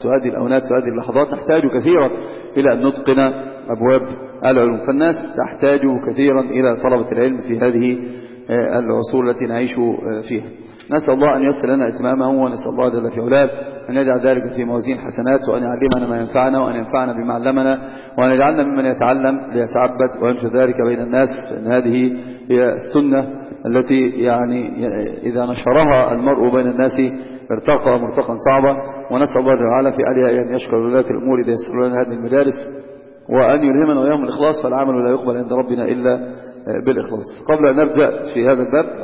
وهذه الأونات وهذه اللحظات نحتاج كثيرا إلى أن نتقن أبواب العلوم، فالناس تحتاج كثيرا إلى طلبة العلم في هذه العصور التي نعيش فيها. نسأل الله أن يسر لنا إتمامه، ونسأل الله جل في علاه أن يجعل ذلك في موازين حسنات، وأن يعلمنا ما ينفعنا، وأن ينفعنا بما علمنا، وأن يجعلنا ممن يتعلم ليتعبد وينشر ذلك بين الناس، فإن هذه هي السنة التي يعني إذا نشرها المرء بين الناس ارتقى مرتقا صعبا. ونسأل الله تعالى في عليها أن يشكر ولاة الأمور إذا يسر لنا هذه المدارس، وأن يلهمنا وإياهم الإخلاص، فالعمل لا يقبل عند ربنا إلا بالإخلاص. قبل أن نبدأ في هذا الباب،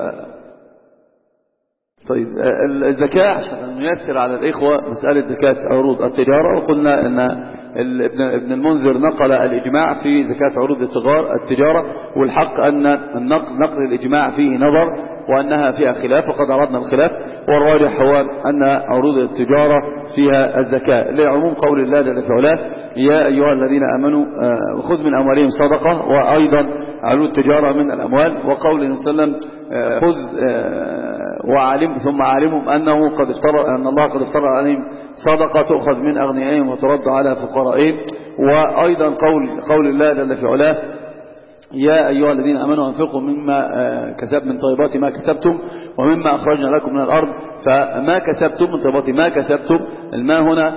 طيب الزكاة عشان نيسر على الإخوة مسألة زكاة عروض التجارة، وقلنا أن ابن المنذر نقل الإجماع في زكاة عروض التجارة، والحق أن نقل الإجماع فيه نظر وأنها فيها خلاف، وقد عرضنا الخلاف، والراجح هو أن عروض التجارة فيها الزكاة لعموم قول الله جل في علاه يا أيها الذين آمنوا خذ من أموالهم صدقة، وأيضا عروض التجارة من الأموال، وقول النبي صلى الله عليه وسلم خذ وعلم ثم علمهم أن الله قد افترض عليهم صدقة تؤخذ من أغنيائهم وترد على فقرائهم. وأيضا قول الله جل في علاه يا أيها الذين آمنوا أنفقوا مما كسب من طيبات ما كسبتم ومما أخرجنا لكم من الأرض، فما كسبتم من طيبات ما كسبتم، الماء هنا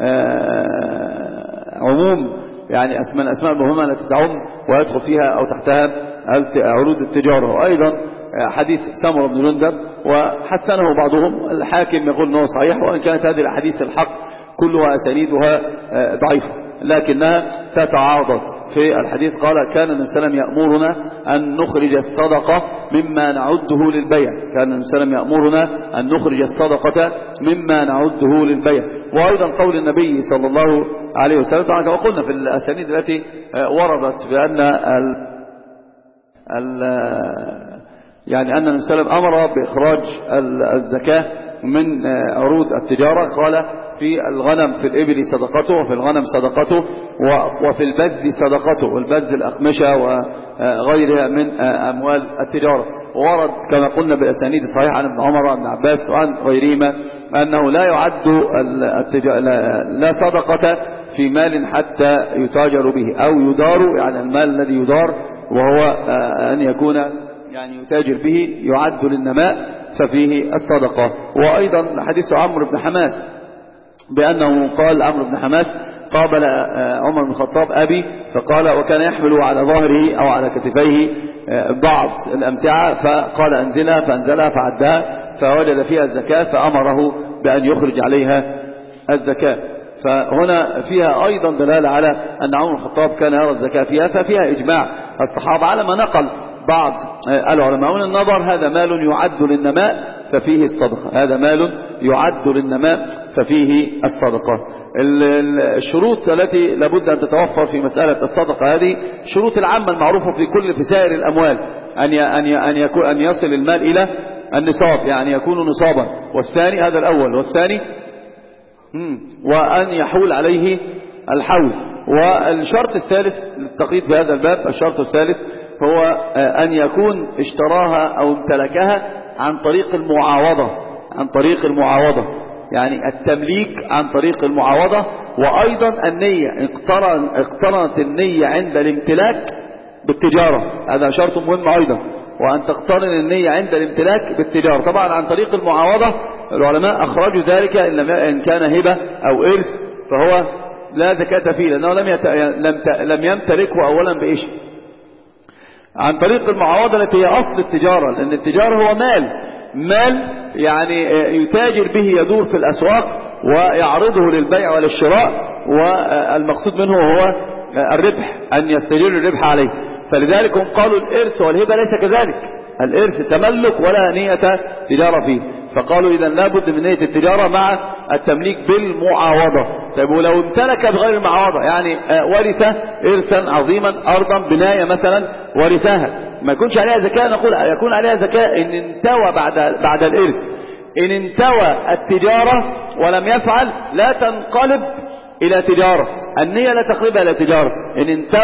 عموم، يعني أسماء المهمة التي تعم ويدخل فيها أو تحتها عروض التجارة. وأيضا حديث سمرة بن جندب وحسنه بعضهم، الحاكم يقول أنه صحيح، وأن كانت هذه الأحاديث الحق كلها أسانيدها ضعيفة لكنها تتعاضد. في الحديث قال كان النبي صلى الله عليه وسلم يأمرنا أن نخرج الصدقة مما نعده للبيع، كان النبي صلى الله عليه وسلم يأمرنا أن نخرج الصدقة مما نعده للبيع. وأيضا قول النبي صلى الله عليه وسلم طبعا كما قلنا في الأسانيد التي وردت بأن يعني أن النبي صلى الله عليه وسلم أمر بإخراج الزكاة من عروض التجارة، قال في الغنم في الإبل صدقته، وفي الغنم صدقته، وفي البذ صدقته، والبذ الأقمشة وغيرها من أموال التجارة. وورد كما قلنا بالأسانيد الصحيحة عن ابن عمر وابن عباس وعن غيرهما أنه لا يعد لا صدقة في مال حتى يتاجر به أو يدار، يعني المال الذي يدار وهو أن يكون يعني يتاجر به يعد للنماء ففيه الصدقة. وأيضا حديث عمرو بن حماس بأنه قال عمرو بن حماس قابل عمر بن الخطاب أبي فقال وكان يحمل على ظهره أو على كتفيه بعض الأمتعة، فقال أنزلها فأنزلها فعدها فوجد فيها الزكاة فأمره بأن يخرج عليها الزكاة. فهنا فيها أيضا دلالة على أن عمر بن الخطاب كان يرى الزكاة فيها، ففيها إجماع الصحابة على ما نقل بعض العلماء من النظر هذا مال يعد للنماء ففيه الصدقة، هذا مال يعد للنماء ففيه الصدقة. الشروط التي لابد أن تتوفر في مسألة الصدقة هذه شروط العامة المعروفة في سائر الأموال، أن يصل المال إلى النصاب، يعني يكون نصابا، والثاني هذا الأول، والثاني وأن يحول عليه الحول. والشرط الثالث للتقييد بهذا الباب، الشرط الثالث هو أن يكون اشتراها أو امتلكها عن طريق المعاوضة، عن طريق المعاوضة، يعني التمليك عن طريق المعاوضة. وأيضا النية، اقترنت النية عند الامتلاك بالتجارة، هذا شرط مهم أيضا، وأن تقترن النية عند الامتلاك بالتجارة. طبعا عن طريق المعاوضة العلماء أخرجوا ذلك إن كان هبة أو إرث فهو لا زكاة فيه، لأنه لم يمتلكه أولا بإيش. عن طريق المعاوضة التي هي أصل التجارة، لأن التجارة هو مال يعني يتاجر به، يدور في الأسواق ويعرضه للبيع وللشراء، والمقصود منه هو الربح، أن يستجر الربح عليه. فلذلك هم قالوا الإرث والهبة ليس كذلك، الإرث تملك ولا نية تجارة فيه، فقالوا إذا لابد من نية التجارة مع التمليك بالمعاوضة. طيب ولو امتلك بغير المعاوضة، يعني ورث إرثا عظيما أرضا بناية مثلا ورثها، ما يكونش عليها زكاة، نقول يكون عليها زكاة إن انتوى بعد الإرث. إن انتوى التجارة ولم يفعل لا تنقلب إلى تجارة، النية لا تقلبها إلى تجارة.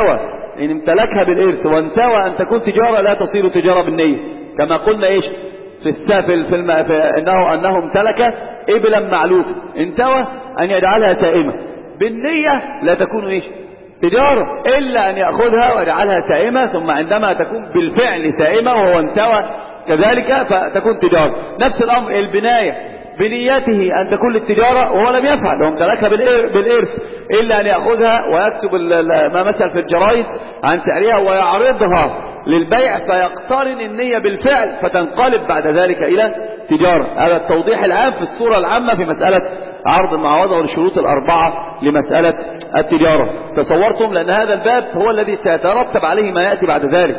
إن امتلكها بالإرث وانتوى أن تكون تجارة لا تصير تجارة بالنية، كما قلنا إيش في السافل أنه امتلك إبلا معلوفة، انتوى أن يجعلها سائمة بالنية لا تكون إيش تجارة، إلا أن يأخذها ويجعلها سائمة، ثم عندما تكون بالفعل سائمة وهو انتوى كذلك فتكون تجارة. نفس الأمر البناية بنيته أن تكون للتجارة وهو لم يفعل، هو امتلكها بالإرث، إلا أن يأخذها ويكتب ما مثل في الجرايد عن سعرها ويعرضها للبيع فيقترن النية بالفعل فتنقلب بعد ذلك إلى تجارة. هذا التوضيح العام في الصورة العامة في مسألة عرض المعاوضة والشروط الأربعة لمسألة التجارة. تصورتم؟ لأن هذا الباب هو الذي سيترتب عليه ما يأتي بعد ذلك.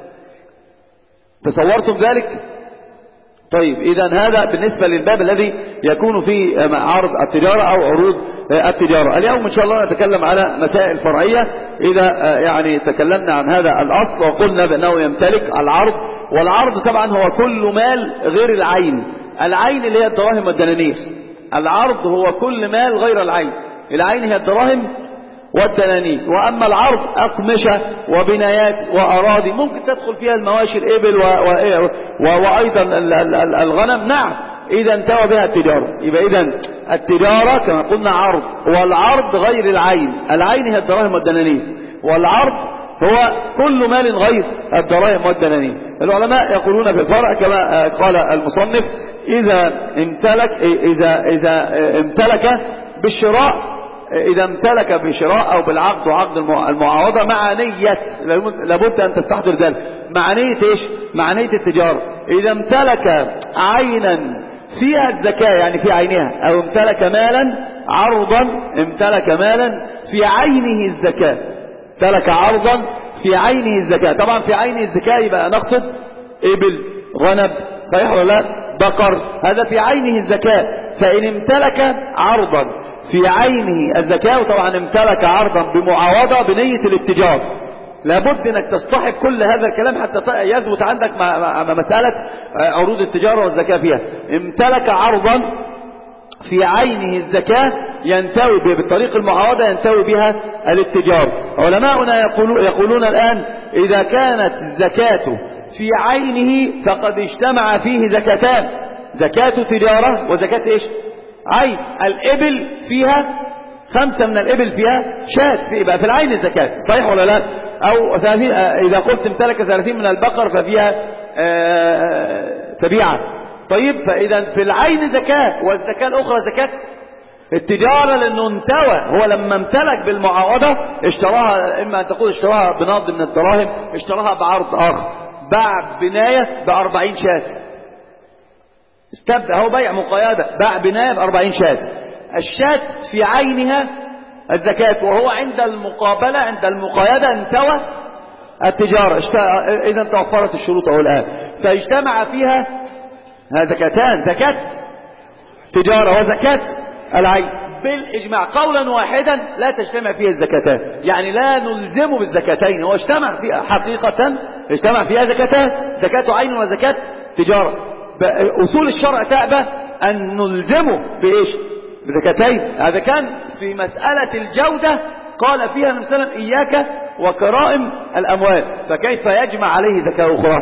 تصورتم ذلك؟ طيب إذن هذا بالنسبة للباب الذي يكون فيه عرض التجارة أو عروض التجارة. اليوم إن شاء الله نتكلم على مسائل فرعية. إذا يعني تكلمنا عن هذا الأصل وقلنا بأنه يمتلك العرض، والعرض طبعا هو كل مال غير العين. العين اللي هي الدراهم والدنانير، العرض هو كل مال غير العين. العين هي الدراهم والدنانير، وأما العرض أقمشة وبنايات وأراضي ممكن تدخل فيها المواشي الإبل وأيضا الغنم. نعم، إذا انتوى بها التجارة. يبقى إذا التجارة كما قلنا عرض، والعرض غير العين. العين هي الدراهم والدنانير، والعرض هو كل مال غير الدراهم والدنانير. العلماء يقولون في الفرع كما قال المصنف إذا امتلك بالشراء، إذا امتلك بشراء أو بالعقد وعقد المعاوضة مع نية، لابد أن تستحضر ذلك، مع نية إيش؟ مع نية التجارة. إذا امتلك عينا فيها الزكاة يعني في عينها، أو امتلك مالا عرضا، امتلك مالا في عينه الزكاة، امتلك عرضا في عينه الزكاة. طبعا في عينه الزكاة يبقى نقصد إبل، غنم، صحيح ولا لا؟ بقر، هذا في عينه الزكاة. فإن امتلك عرضا في عينه الزكاة، وطبعا امتلك عرضا بمعاوضة بنية الاتجار، لابد انك تصطحب كل هذا الكلام حتى يثبت عندك مسألة عروض التجارة والزكاة فيها. امتلك عرضا في عينه الزكاة ينتوي بالطريق المعاوضة ينتوي بها الاتجار. علماؤنا يقولون الآن إذا كانت الزكاة في عينه فقد اجتمع فيه زكاتان، زكاة تجارة وزكاة ايش؟ عين. الإبل فيها 5 من الإبل فيها شاة، يبقى في العين الزكاة، صحيح ولا لا؟ أو 30 إذا قلت امتلك 30 من البقر ففيها تبيعة. طيب فإذا في العين زكاة، والزكاة الأخرى زكاة التجارة، لأنه انتوى. هو لما امتلك بالمعاوضة اشتراها، إما أن تقول اشتراها بنقد من الدراهم، اشتراها بعرض آخر، باع بناية ب40 شاة، استبدأ، هو بيع مقايدة، باع بناية ب40 شاة. الشاة في عينها الزكاة، وهو عند المقابلة عند المقايدة انتوى التجارة. إذا توفرت الشروط أهو الآن، فاجتمع فيها زكاتان، زكاة تجارة وزكاة العين بالإجماع قولا واحدا. لا تجتمع فيها الزكاتان، يعني لا نلزمه بالزكاتين، هو اجتمع فيها حقيقة، اجتمع فيها زكاتان، زكاة عين وزكاة تجارة. أصول الشرع تأبى أن نلزمه بإيش؟ بزكاتين. هذا كان في مسألة الجودة قال فيها النبي صلى الله عليه وسلم إياك وكرائم الأموال، فكيف يجمع عليه زكاة أخرى؟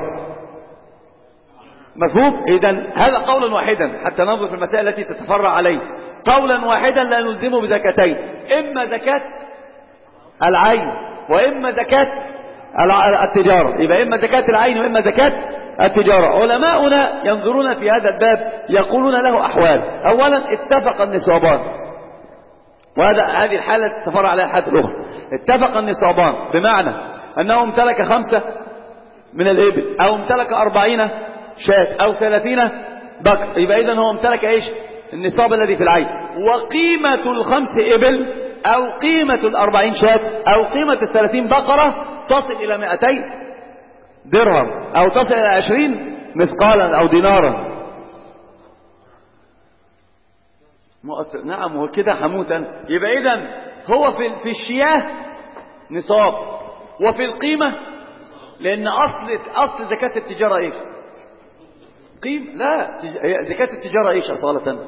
مفهوم؟ إذن هذا قولا واحدا حتى ننظر في المسائل التي تتفرع عليه. قولا واحدا لا نلزمه بزكاتين، إما زكاة العين وإما زكاة التجارة. يبقى إما زكاة العين وإما زكاة التجارة. علماؤنا ينظرون في هذا الباب يقولون له أحوال. أولا اتفق النصابان، هذه الحالة تتفرع عليها الحالة الأخرى. اتفق النصابان بمعنى أنه امتلك 5 من الإبل، أو امتلك 40 شاة، أو 30 بقر، يبقى إذن هو امتلك إيش؟ النصاب الذي في العين. وقيمة 5 إبل أو قيمة 40 شاة أو قيمة 30 بقرة تصل إلى 200 درهم، أو تصل إلى 20 مثقالا أو دينارا. مؤثر. نعم، هو كده حموتا. يبقى إذن هو في الشياه نصاب، وفي القيمة، لأن أصل زكاة التجارة إيش؟ قيمة. لا، زكاة التجارة إيش أصالة؟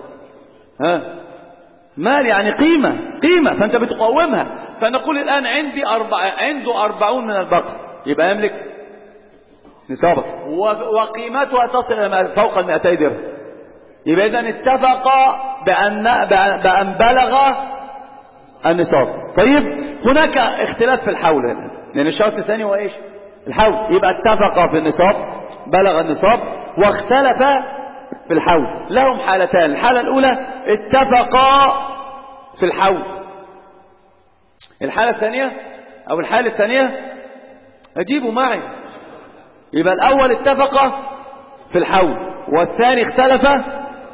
مال، يعني قيمة، فأنت بتقومها. فنقول الآن عنده 40 من البقر، يبقى يملك نصابا وقيمتها تصل إلى فوق 200 درهم. يبقى إذن اتفقا بأن بلغ النصاب. طيب هناك اختلاف في الحول هنا، لأن الشرط الثاني هو إيش؟ الحول. يبقى اتفقا في النصاب، بلغ النصاب، واختلفا في الحول. لهم حالتان. الحالة الأولى اتفقا في الحول. الحالة الثانية أو الحالة الثانية أجيبوا معي. يبقى الأول اتفق في الحول والثاني اختلف.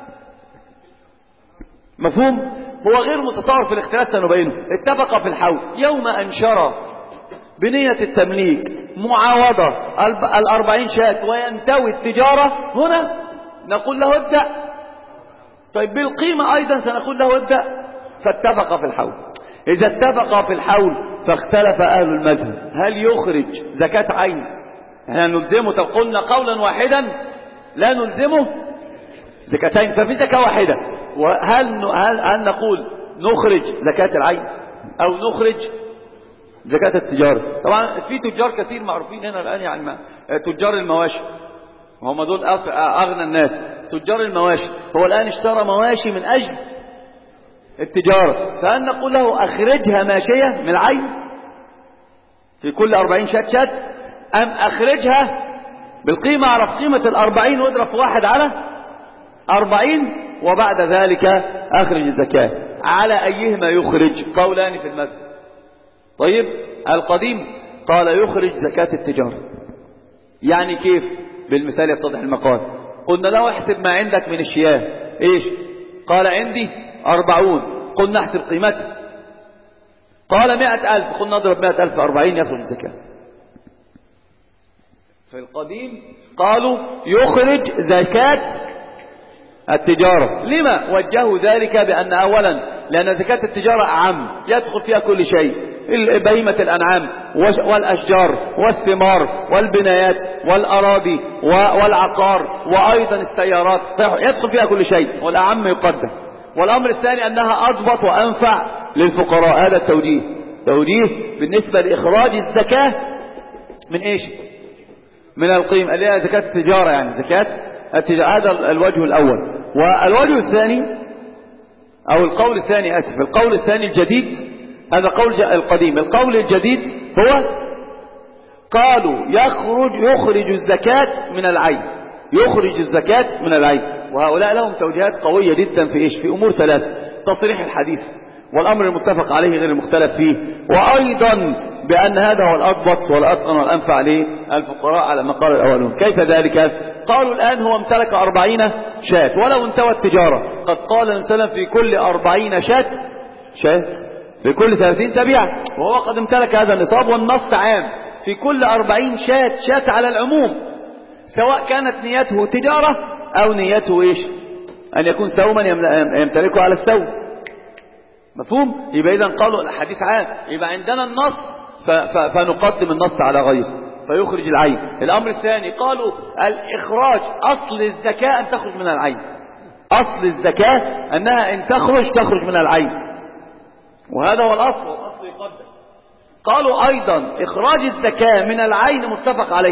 مفهوم؟ هو غير متصور في الاختلاف، سنبينه. اتفق في الحول يوم أن شرى بنية التمليك معاوضة 40 شاة وينتوي التجارة، هنا نقول له ابدأ. طيب بالقيمة أيضا سنقول له ابدأ. فاتفق في الحول. إذا اتفق في الحول فاختلف أهل المذهب هل يخرج زكاة عين. احنا نلزمه، طب قلنا قولا واحدا لا نلزمه زكاتين، ففي زكاة واحدة. وهل نقول نخرج زكاة العين أو نخرج زكاة التجارة؟ طبعا في تجار كثير معروفين هنا الآن، يعني تجار المواشي، هم دول أغنى الناس. تجار المواشي هو الآن اشترى مواشي من أجل التجارة، فهل نقول له أخرجها ماشية من العين في كل 40 شات، أم أخرجها بالقيمة، أعرف قيمة 40 واضرب واحد على 40 وبعد ذلك أخرج الزكاة؟ على أيهما يخرج؟ قولان في المذهب. طيب القديم قال يخرج زكاة التجارة. يعني كيف؟ بالمثال يتضح المقال. قلنا له احسب ما عندك من الشياه. ايش؟ قال عندي 40. قلنا احسب قيمته. قال 100,000. قلنا نضرب 100,000 في 40 يخرج الزكاة. في القديم قالوا يخرج زكاة التجارة. لما وجهوا ذلك؟ بأن أولا لأن زكاة التجارة أعم، يدخل فيها كل شيء، بهيمة الأنعام والأشجار والثمار والبنايات والأراضي والعقار وأيضا السيارات، يدخل فيها كل شيء والأعم يقدم. والأمر الثاني أنها أضبط وأنفع للفقراء. هذا التوجيه بالنسبة لإخراج الزكاة من إيش؟ من القيمة اللي هي زكاة التجارة، يعني زكاة التجارة. هذا الوجه الأول. والوجه الثاني أو القول الثاني، أسف، القول الثاني الجديد، هذا قول القديم. القول الجديد هو قالوا يخرج الزكاة من العين، يخرج الزكاة من العين. وهؤلاء لهم توجيهات قوية جدا في إيش؟ في أمور ثلاثة: تصريح الحديث، والأمر المتفق عليه غير المختلف فيه، وأيضا بأن هذا هو الأضبط والأتقن والأنفع للفقراء على ما قال الأولون. كيف ذلك؟ قالوا الآن هو امتلك 40 شاة ولو انتوى التجارة. قد قال النبي صلى الله عليه وسلم في كل 40 شاة في كل 30 تبيعة، وهو قد امتلك هذا النصاب، والنص عام في كل 40 شاة على العموم، سواء كانت نيته تجارة أو نيته إيش؟ أن يكون سوما يمتلكه على السوم. مفهوم؟ يبقى إذن قالوا الحديث عام، يبقى عندنا النص فنقدم النص على غيره فيخرج العين. الأمر الثاني قالوا الإخراج، أصل الزكاة أن تخرج من العين، أصل الزكاة أنها إن تخرج من العين، وهذا هو الأصل، والأصل يقدم. قالوا أيضا إخراج الزكاة من العين متفق عليه.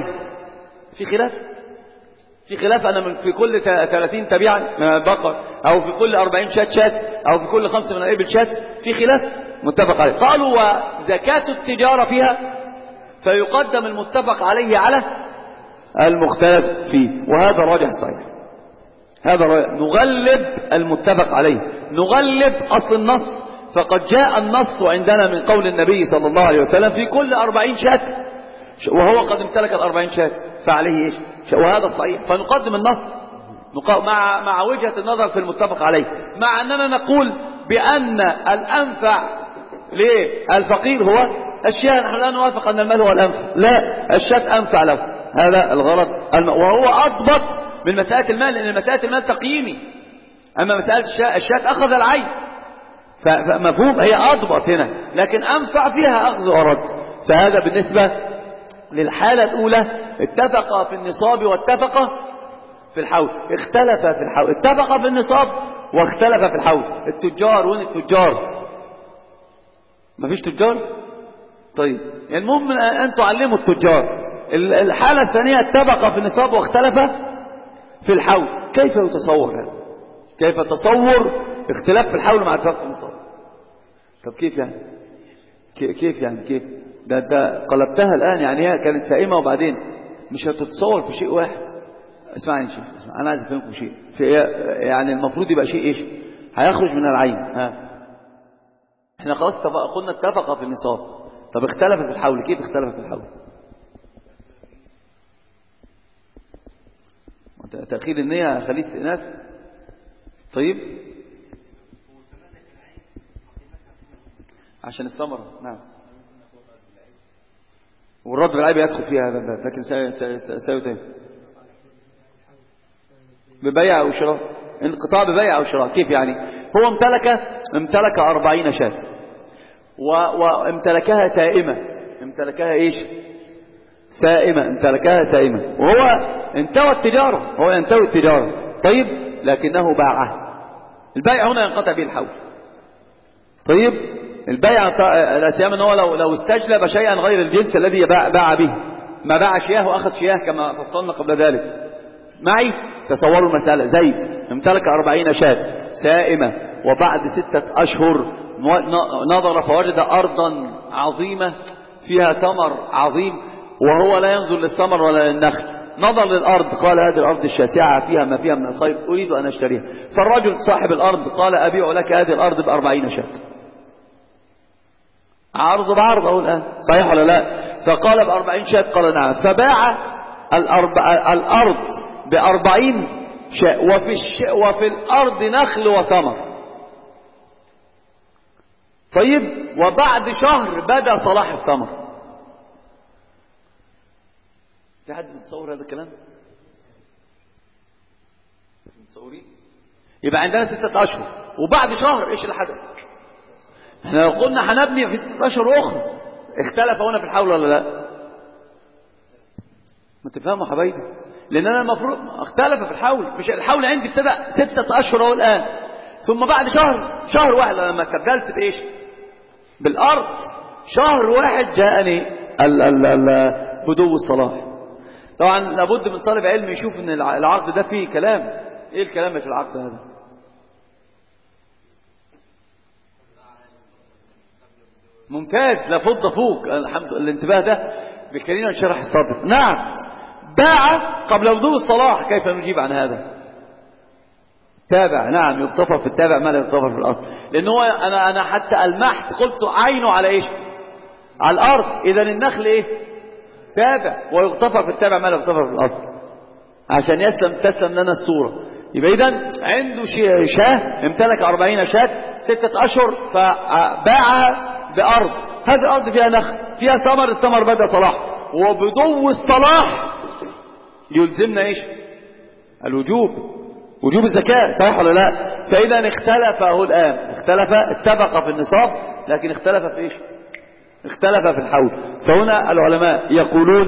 في خلاف أنا في كل 30 تبيعا من البقر، أو في كل 40 شاة، أو في كل 5 من الإبل شاة، في خلاف متفق عليه. قالوا وزكاة التجارة فيها فيقدم المتفق عليه على المختلف فيه، وهذا راجح صحيح. هذا نغلب المتفق عليه، نغلب أصل النص. فقد جاء النص عندنا من قول النبي صلى الله عليه وسلم في كل 40 شاة، وهو قد امتلك 40 شاة فعليه إيش؟ وهذا الصحيح. فنقدم النص مع وجهة النظر في المتفق عليه، مع أننا نقول بأن الأنفع للفقير هو الشاة. نحن لا نوافق أن المال هو الأنفع، لا، الشاة أنفع له. هذا الغرض، وهو أضبط من مسألة المال، لأن مسألة المال تقييمي، أما مسألة الشاة أخذ العين، فمفهوم هي أضبط هنا، لكن أنفع فيها أخذ ورد. فهذا بالنسبة للحالة الأولى. اتفق في النصاب واتفق في الحول، اختلف في الحول. اتفق في النصاب واختلف في الحول. التجار، وين التجار؟ مفيش تجار؟ طيب يعني المهم أن تعلموا التجار الحالة الثانية اتفق في النصاب واختلف في الحول. كيف يتصور هذا؟ كيف تصور اختلاف في الحول مع اتفاق في النصاب؟ طب كيف يعني؟ كيف يعني كيف؟ ده قلبتها الآن، يعني هي كانت سائمة وبعدين مش هتتصور في شيء واحد. اسمعني يا شيخ، أنا عايز أفهمكم شيء يعني المفروض يبقى شيء إيش؟ هيخرج من العين. احنا خلاص قلنا اتفق في النصاب. طب اختلف في الحول، كيف اختلف في الحول؟ تأخير النية خليه استئناف. طيب عشان الثمرة. نعم. والرد بالعيب يدخل فيها هذا الباب، لكن ساوي تاني ببيع أو شراء، انقطاع ببيع أو شراء. كيف يعني؟ هو امتلك 40 شاة وامتلكها سائمة. امتلكها ايش؟ سائمة. امتلكها سائمة وهو انتوى التجارة. طيب لكنه باعها. البيع هنا ينقطع به الحول. طيب البيع لا سيما أنه لو استجلب شيئا غير الجنس الذي باع به، ما باع شياه وأخذ شياه كما فصلنا قبل ذلك معي. تصوروا المسألة، زيد امتلك 40 شاة سائمة، وبعد 6 أشهر نظر فوجد أرضا عظيمة فيها ثمر عظيم، وهو لا ينظر للثمر ولا للنخل، نظر للأرض قال هذه الأرض الشاسعة فيها ما فيها من الخير، أريد أن أشتريها. فالرجل صاحب الأرض قال أبيع لك هذه الأرض ب40 شاة. عرض بعرض أهو الآن، صحيح ولا لا؟ فقال ب40 شاة، قال نعم. فباع الأرض ب40 شاة، وفي الأرض نخل وثمر. طيب وبعد شهر بدأ صلاح الثمر. في حد متصور هذا الكلام؟ متصورين؟ يبقى عندنا 6 أشهر، وبعد شهر ايش اللي حدث؟ احنا لو قلنا هنبني في 6 أشهر أخرى، اختلف هنا في الحول ولا لا؟ ما تفهموا حبايبي؟ لأن أنا المفروض اختلف في الحول. مش الحول عندي ابتدأ 6 أشهر أهو الآن، ثم بعد شهر واحد لما كبلت بإيش؟ بالأرض، شهر واحد جاءني بدو الصلاح. طبعا لابد من طالب علم يشوف ان العقد ده فيه كلام. ايه الكلام اللي في العقد هذا؟ ممتاز، لا فض فوق. الحمد لله الانتباه ده بيخلينا نشرح الصدر. نعم، باع قبل بدو الصلاح. كيف نجيب عن هذا؟ تابع. نعم، يغتفر في التابع ما لا يغتفر في الأصل، لأن هو أنا حتى ألمحت قلت عينه على إيش؟ على الأرض. إذا النخل إيه؟ تابع، ويغتفر في التابع ما لا يغتفر في الأصل، عشان تسلم لنا الصورة. يبقى إذن عنده شاه امتلك 40 شاة 6 أشهر، فباعها بأرض. هذه الأرض فيها نخل فيها ثمر، الثمر بدأ صلاح، وبدو الصلاح يلزمنا إيش؟ وجوب الزكاة، صحيح ولا لا؟ فإذا اختلف هو الآن، اتفق في النصاب، لكن اختلف في إيش؟ اختلف في الحول. فهنا العلماء يقولون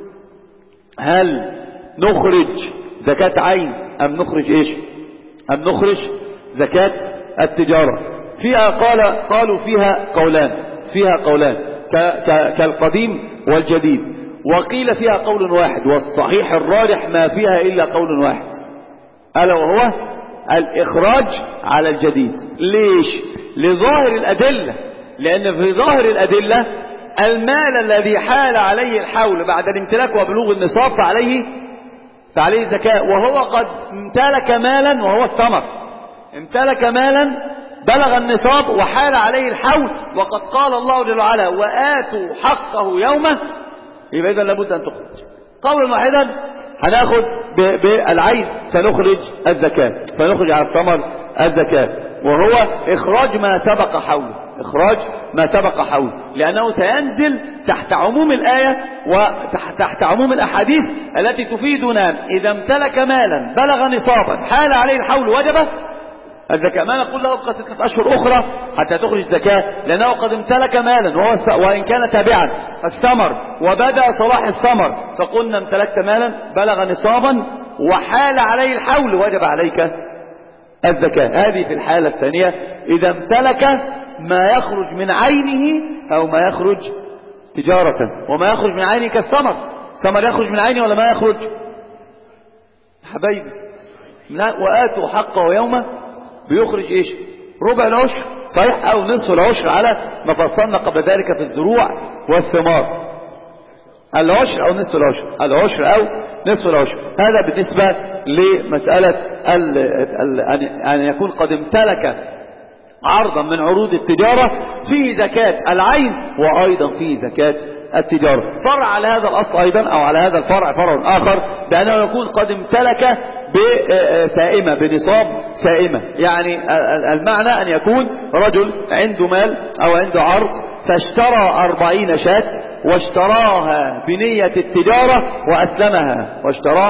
هل نخرج زكاة عين أم نخرج إيش؟ أم نخرج زكاة التجارة؟ قالوا فيها قولان كالقديم والجديد، وقيل فيها قول واحد، والصحيح الراجح ما فيها إلا قول واحد، ألا وهو الإخراج على الجديد. ليش؟ لظاهر الأدلة، لأن في ظاهر الأدلة المال الذي حال عليه الحول بعد الامتلاك وبلوغ النصاب فعليه زكاة، وهو قد امتلك مالا وهو الثمر، امتلك مالا بلغ النصاب وحال عليه الحول، وقد قال الله جل وعلا وآتوا حقه يومه. يبقى إذن لابد أن تخرج. قولا واحدا هناخذ بالعين فنخرج الزكاة، فنخرج على الثمر الزكاة، وهو إخراج ما سبق حوله، لأنه سينزل تحت عموم الآية وتحت عموم الأحاديث التي تفيدنا إذا امتلك مالا بلغ نصابا حال عليه الحول وجب الزكاة. ما نقول له ابقى 6 أشهر أخرى حتى تخرج الزكاة، لأنه قد امتلك مالا وإن كان تابعا الثمر وبدأ صلاح الثمر، فقلنا امتلكت مالا بلغ نصابا وحال عليه الحول وجب عليك الزكاة. هذه في الحالة الثانية إذا امتلك ما يخرج من عينه أو ما يخرج تجارة، وما يخرج من عينه كالثمر، ثمر يخرج من عيني ولا ما يخرج حبايبي؟ لا، وآتوا حقه يومه، بيخرج ايش؟ ربع العشر صحيح، او نصف العشر على ما فصلنا قبل ذلك في الزروع والثمار. العشر او نصف العشر، العشر او نصف العشر. هذا بالنسبة لمسألة أن يكون قد امتلك عرضا من عروض التجارة فيه زكاة العين وأيضا فيه زكاة التجارة. فرع على هذا الأصل أيضا، أو على هذا الفرع فرع آخر، بأنه يكون قد امتلك بسائمة، بنصاب سائمة. يعني المعنى أن يكون رجل عنده مال أو عنده عرض فاشترى 40 شاة واشتراها بنية التجارة وأسلمها،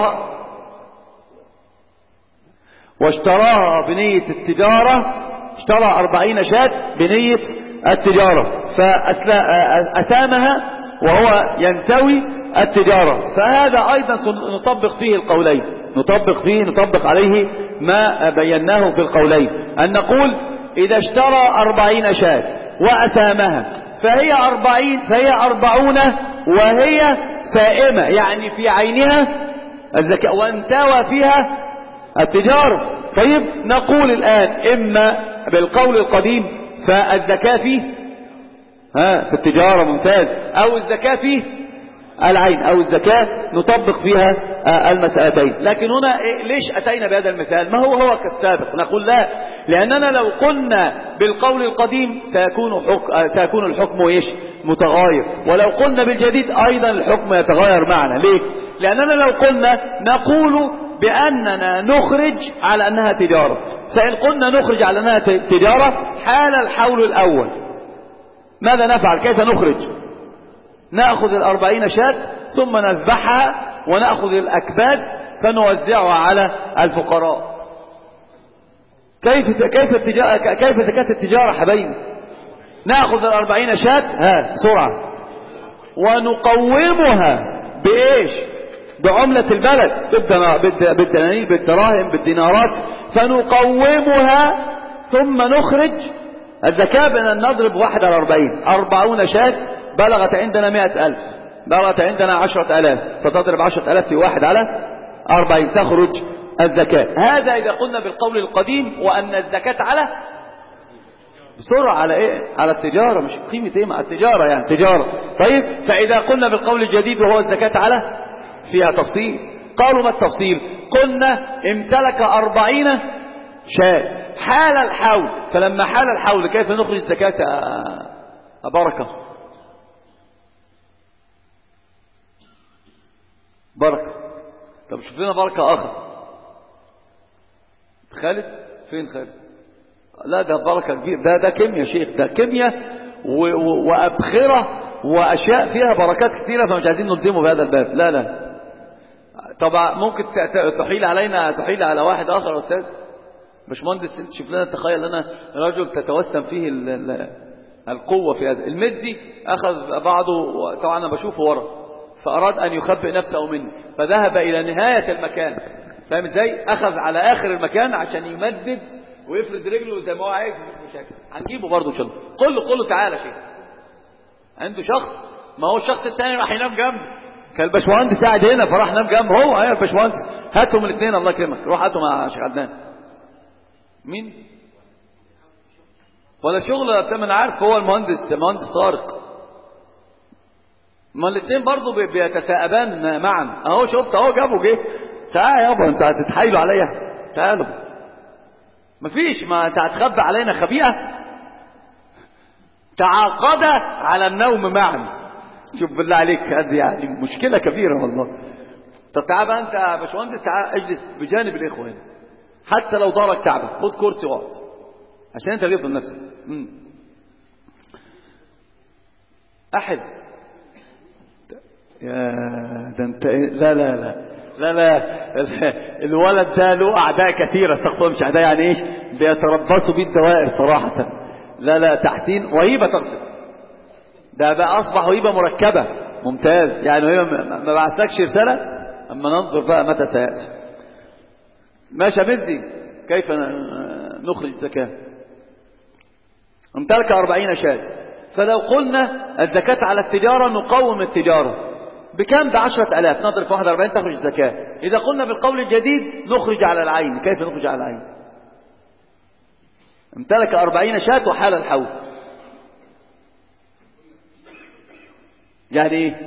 واشتراها بنية التجارة، اشترى 40 شاة بنية التجارة فأسامها وهو ينتوي التجارة. فهذا أيضا نطبق فيه القولين، نطبق عليه ما بيناه في القولين، أن نقول إذا اشترى 40 شاة وأسامها فهي 40 وهي سائمة، يعني في عينها الزكاة وانتوى فيها التجارة. طيب نقول الآن إما بالقول القديم فالزكاة فيه في التجارة ممتاز، أو الزكاة فيه العين، أو الزكاة نطبق فيها المسألتين. لكن هنا ليش أتينا بهذا المثال؟ ما هو كالسابق؟ نقول لا، لأننا لو قلنا بالقول القديم سيكون الحكم إيش؟ متغاير، ولو قلنا بالجديد أيضا الحكم يتغير معنا. ليه؟ لأننا لو قلنا نقول بأننا نخرج على أنها تجارة، فإن قلنا نخرج على أنها تجارة حال الحول الأول ماذا نفعل؟ كيف نخرج؟ نأخذ 40 شاة ثم نذبحها ونأخذ الأكباد فنوزعها على الفقراء. كيف زكاة التجارة حبايبي؟ نأخذ 40 شاة بسرعة ونقومها بإيش؟ بعملة البلد، بالدنانير، بالدراهم، بالدينارات، فنقومها ثم نخرج الزكاة. بأن نضرب 1 على 40 شاة بلغت عندنا 100,000، بلغت عندنا 10,000، فتضرب 10,000 في 1 على 40 تخرج الزكاة. هذا إذا قلنا بالقول القديم وأن الزكاة على بسرعة على إيه؟ على التجارة، مش قيمة إيه مع التجارة، يعني تجارة. طيب فإذا قلنا بالقول الجديد وهو الزكاة على فيها تفصيل. قالوا ما التفصيل؟ قلنا امتلك 40 شاة حال الحول، فلما حال الحول كيف نخرج الزكاة؟ بركة طب شوف لنا بركة آخر. خالد فين خالد؟ لا ده بركة كبيرة، ده كيمياء شيخ، ده كيمياء وأبخرة وأشياء فيها بركات كثيرة، فمش عايزين نلزمه بهذا الباب. لا طبعا ممكن تحيل على واحد آخر يا أستاذ باشمهندس، انت شوف لنا، تخيل لنا رجل تتوسم فيه القوة في هذا. المدي أخذ بعضه، طبعا أنا بشوفه ورا، فأراد أن يخبئ نفسه مني فذهب إلى نهاية المكان، فاهم ازاي؟ أخذ على آخر المكان عشان يمدد ويفرد رجله زي ما هو عايز. مشاكل هنجيبه برضه ان شاء الله. قل له تعالى شيخ، عنده شخص، ما هو الشخص الثاني راح ينام جنبه، كان الباشمهندس قاعد هنا فراح نام جنبه هو. ايوه الباشمهندس، هاتهم الاثنين الله يكرمك، روح هاتهم مع شيخ عدنان. مين؟ ولا شغل بتمن عارف، هو المهندس طارق. ما الاثنين برضه بيتثاءبان معا. اهو شفت اهو جابه جه. تعال يابا انت هتتحايلوا عليا؟ تعالوا. مفيش، ما انت هتخبى علينا خبيئة. تعاقد على النوم معا. شوف بالله عليك، هذه يعني مشكلة كبيرة والله. طب تعال بقى انت يا باشمهندس، تعال اجلس بجانب الاخوة هنا، حتى لو دارك تعبك خد كرسي واقعد عشان انت غيرت نفسك. احد يا ده انت لا الولد ده له اعداء كثيره، استغفر، مش اعداء يعني ايش، بيتربصوا بيه الدوائر صراحه. لا تحسين وهيبه تقصد، ده بقى اصبح هيبه مركبه ممتاز، يعني هيبه ما بعثلكش رساله، اما ننظر بقى متى سياتي. ماشي مزي، كيف نخرج الزكاه؟ امتلك 40 شاة، فلو قلنا الزكاة على التجارة نقوم التجارة بكم؟ ب10,000. نضرب في 41 تخرج الزكاة. إذا قلنا بالقول الجديد نخرج على العين. كيف نخرج على العين؟ امتلك 40 شاة وحال الحول، يعني ايه؟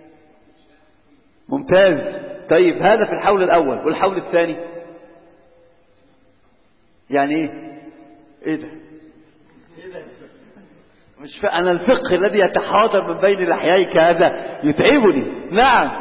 ممتاز. طيب هذا في الحول الأول، والحول الثاني يعني ايه؟ ايه ده؟ مش أنا الفقه الذي يتحاضر من بين لحييك هذا يتعبني. نعم،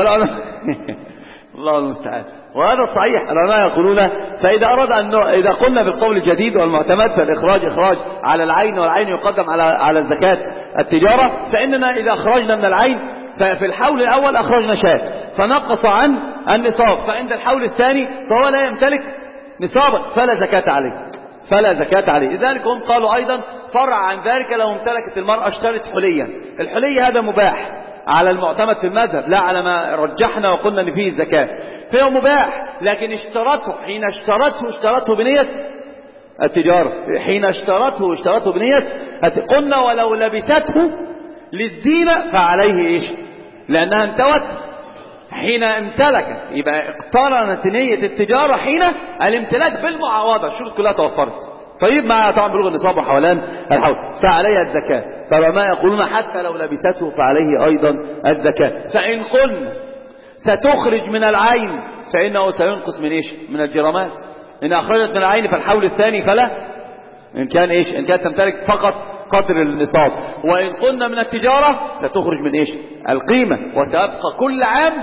الله المستعان. وهذا الصحيح. العلماء يقولون فإذا أراد إذا قلنا بالقول الجديد والمعتمد فالإخراج إخراج على العين، والعين يقدم على زكاة التجارة، فإننا إذا أخرجنا من العين ففي الحول الأول أخرجنا شاة فنقص عن النصاب، فعند الحول الثاني فهو لا يمتلك نصابا فلا زكاة عليه، فلا زكاة عليه. لذلك هم قالوا أيضا فرع عن ذلك لو امتلكت المرأة اشترت حليا. الحلي هذا مباح على المعتمد في المذهب، لا على ما رجحنا وقلنا ان فيه الزكاة، فهو مباح، لكن اشترته حين اشترته بنية التجارة. حين اشترته بنية قلنا ولو لبسته للزينة فعليه ايش؟ لأنها انتوت حين امتلك، يبقى اقترنت نية التجارة حين الامتلاك بالمعاوضة، الشروط كلها توفرت. طيب مع طبعا بلوغ النصاب وحولان الحول فعليها الزكاة. فما يقولون حتى لو لبسته فعليه أيضا الزكاة. فإن قلنا ستخرج من العين فإنه سينقص من إيش؟ من الجرامات. إن أخرجت من العين فالحول الثاني فلا، إن كان إيش؟ إن كانت تمتلك فقط قدر النصاب. وإن قلنا من التجارة ستخرج من إيش؟ القيمة، وسيبقى كل عام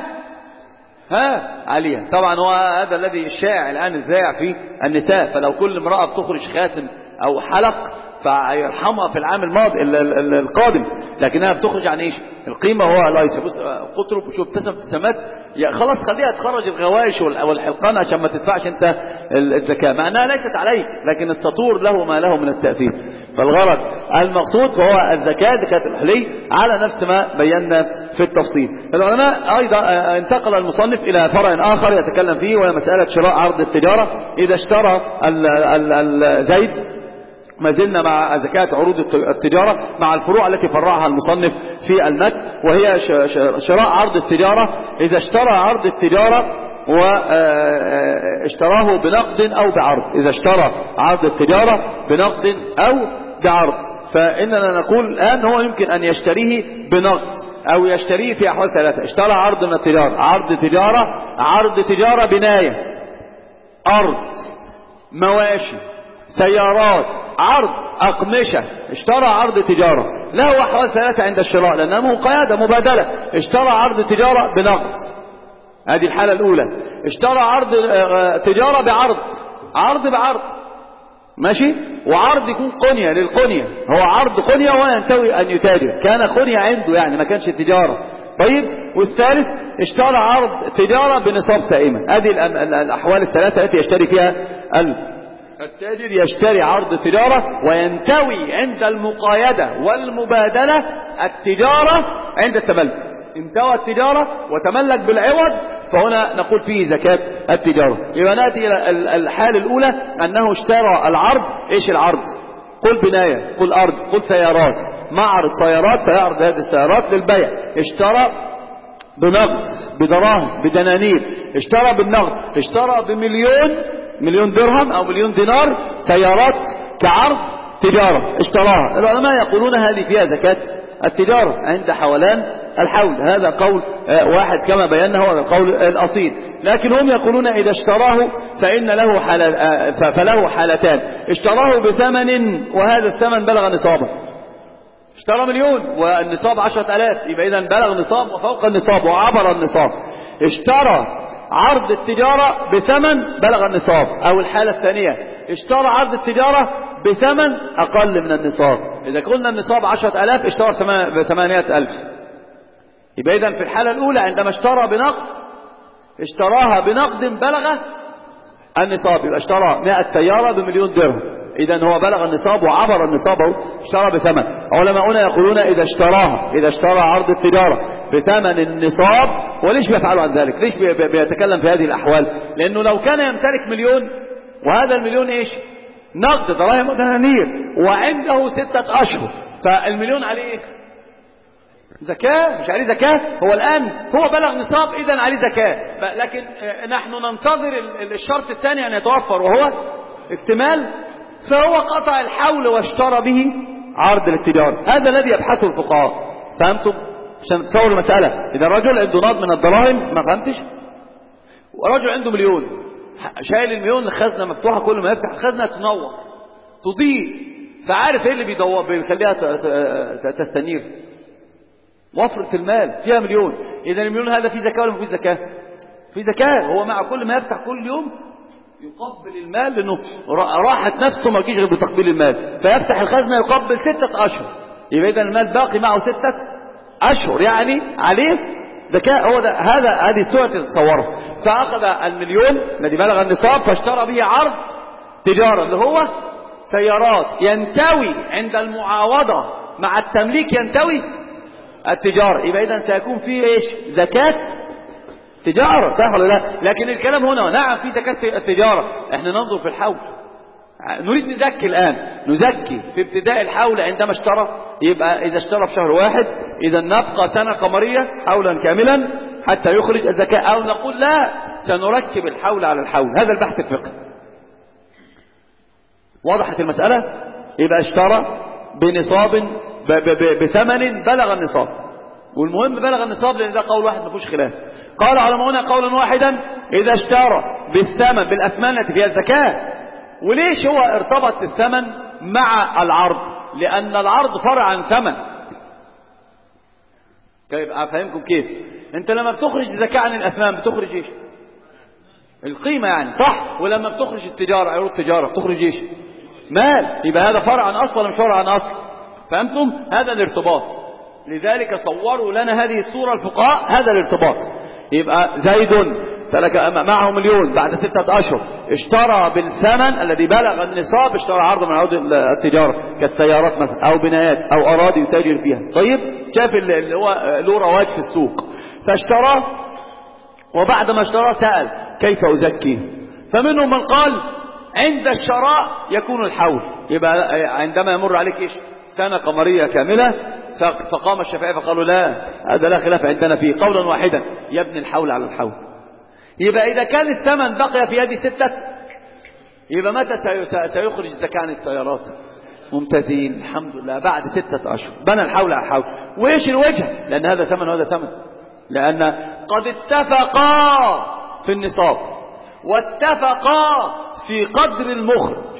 عليها. طبعا هو هذا الذي الشائع الآن الذائع في النساء، فلو كل امرأة بتخرج خاتم أو حلق فيرحمها في العام الماضي القادم، لكنها بتخرج عن ايش؟ القيمة. هو لا يسبس قطرب وشوف ابتسامات خلاص خليها تخرج الغوايش والحلقان عشان ما تدفعش انت الزكاة، مع انها ليست عليك، لكن السطور له ما له من التأثير. فالغرض المقصود فهو الزكاة زكاة الحلي على نفس ما بينا في التفصيل. العلماء ايضا انتقل المصنف الى فرع اخر يتكلم فيه، وهي مسألة شراء عرض التجارة. اذا اشترى الزيت، ما زلنا مع زكاة عروض التجارة مع الفروع التي فرعها المصنف في المتن، وهي شراء عرض التجارة. إذا اشترى عرض التجارة واشتراه بنقد أو بعرض، إذا اشترى عرض التجارة بنقد أو بعرض، فإننا نقول الآن هو يمكن أن يشتريه بنقد أو يشتريه في أحوال ثلاثة. اشترى عرض من التجارة، عرض تجارة بناية، أرض، مواشي، سيارات، عرض، أقمشة. اشترى عرض تجارة له أحوال ثلاثة عند الشراء لأنها مقايدة مبادلة. اشترى عرض تجارة بنقد، هذه الحالة الأولى. اشترى عرض تجارة بعرض، عرض بعرض ماشي، وعرض يكون قنية للقنية، هو عرض قنية وينتوي أن يتاجر، كان قنية عنده يعني ما كانش تجارة. طيب، والثالث اشترى عرض تجارة بنصاب سائمة. هذه الأحوال الثلاثة التي يشتري فيها التاجر. يشتري عرض تجارة وينتوي عند المقايدة والمبادلة التجارة عند التملك. انتوى التجارة وتملك بالعوض فهنا نقول فيه زكاة التجارة. يبقى نأتي إلى الحالة الأولى أنه اشترى العرض. إيش العرض؟ قل بناية، قل أرض، قل سيارات، معرض سيارات سيعرض هذه السيارات للبيع. اشترى بنقد، بدراهم، بدنانير. اشترى بالنقد، اشترى بمليون درهم أو مليون دينار سيارات كعرض تجارة اشتراها. العلماء يقولون هذه فيها زكاة التجارة عند حولان الحول. هذا قول واحد كما بينا هو القول الأصيل، لكن هم يقولون إذا اشتراه فإن له فله حالتان. اشتراه بثمن وهذا الثمن بلغ نصابه، اشترى مليون والنصاب 10,000، يبقى إذن بلغ نصاب وفوق النصاب وعبر النصاب. اشترى عرض التجارة بثمن بلغ النصاب، أو الحالة الثانية اشترى عرض التجارة بثمن أقل من النصاب. إذا قلنا النصاب 10,000 اشترى ب800,000، يبقى إذن في الحالة الأولى عندما اشترى بنقد اشتراها بنقد بلغ النصاب، يبقى اشترى 100 سيارة بمليون درهم، إذن هو بلغ النصاب وعبر النصاب اشترى بثمن. علماؤنا يقولون إذا اشترى عرض التجارة بثمن النصاب. وليش بيفعلوا عن ذلك؟ ليش بيتكلم في هذه الأحوال؟ لأنه لو كان يمتلك مليون وهذا المليون إيش؟ نقد دراهم ودنانير وعنده 6 أشهر، فالمليون عليه إيه؟ زكاة، مش عليه زكاة. هو الآن هو بلغ نصاب، إذن عليه زكاة. لكن نحن ننتظر الشرط الثاني أن يتوفر، وهو اكتمال. فهو قطع الحول واشترى به عرض التجارة. هذا الذي يبحثه الفقهاء. فهمتم؟ عشان تصور المسألة. إذا الرجل عنده ناض من الدراهم، ما فهمتش؟ ورجل عنده مليون، شايل المليون الخزنة مفتوحة، كل ما يفتح الخزنة تنور تضيء، فعارف ايه اللي بيخليها تستنير؟ وفرة المال، فيها مليون. إذا المليون هذا فيه زكاة ولا ما فيه زكاة؟ فيه زكاة. هو مع كل ما يفتح كل يوم يقبل المال، لأنه راحت نفسه ما تجيش غير بتقبيل المال، فيفتح الخزنة يقبل 6 أشهر. يبقى إذا المال باقي معه 6 أشهر، يعني عليه زكاة. هو ده، هذه الصورة تتصورها. فأخذ المليون الذي بلغ النصاب فاشترى به عرض تجارة، اللي هو سيارات، ينتوي عند المعاوضة مع التمليك ينتوي التجارة. يبقى إذن سيكون فيه إيش؟ زكاة تجارة، صح ولا لا؟ لكن الكلام هنا نعم في زكاة التجارة. احنا ننظر في الحول، نريد نزكي الآن، نزكي في ابتداء الحول عندما اشترى. يبقى إذا اشترى في شهر واحد، إذا نبقى سنة قمرية حولا كاملا حتى يخرج الزكاة، أو نقول لا سنركب الحول على الحول. هذا البحث الفقهي. وضحت المسألة؟ يبقى اشترى بنصاب، بثمن بلغ النصاب. والمهم بلغ النصاب، لأن ده قول واحد ما فيهوش خلاف. قال علماؤنا قولا واحدا: إذا اشترى بالثمن بالأثمان التي فيها الزكاة. وليش هو ارتبط الثمن مع العرض؟ لأن العرض فرع عن ثمن. طيب أفهمكم كيف. أنت لما بتخرج زكاة عن الأثمان بتخرج إيش؟ القيمة يعني، صح؟ ولما بتخرج التجارة، عروض التجارة، بتخرج إيش؟ مال. يبقى هذا فرع عن أصل ولا مش فرع عن أصل؟ فهمتم؟ هذا الارتباط. لذلك صوروا لنا هذه الصورة الفقهاء، هذا الارتباط. يبقى زيد ترك معه مليون، بعد 6 أشهر اشترى بالثمن الذي بلغ النصاب، اشترى عرض من عروض التجارة كالسيارات مثلا، أو بنايات، أو أراضي يتاجر فيها. طيب شاف اللي هو له رواج في السوق، فاشترى. وبعد ما اشترى سأل: كيف أزكيه؟ فمنهم من قال: عند الشراء يكون الحول. يبقى عندما يمر عليك إيش؟ سنة قمرية كاملة. فقام الشافعي فقالوا: لا، هذا لا خلاف عندنا فيه، قولا واحدا يبني الحول على الحول. يبقى إذا كان الثمن بقي في يد 6، يبقى متى سيخرج الزكاة عن السيارات؟ ممتازين، الحمد لله، بعد 6 أشهر بنى الحول على الحول. وإيش الوجه؟ لأن هذا ثمن وهذا ثمن، لأن قد اتفقا في النصاب واتفقا في قدر المخرج.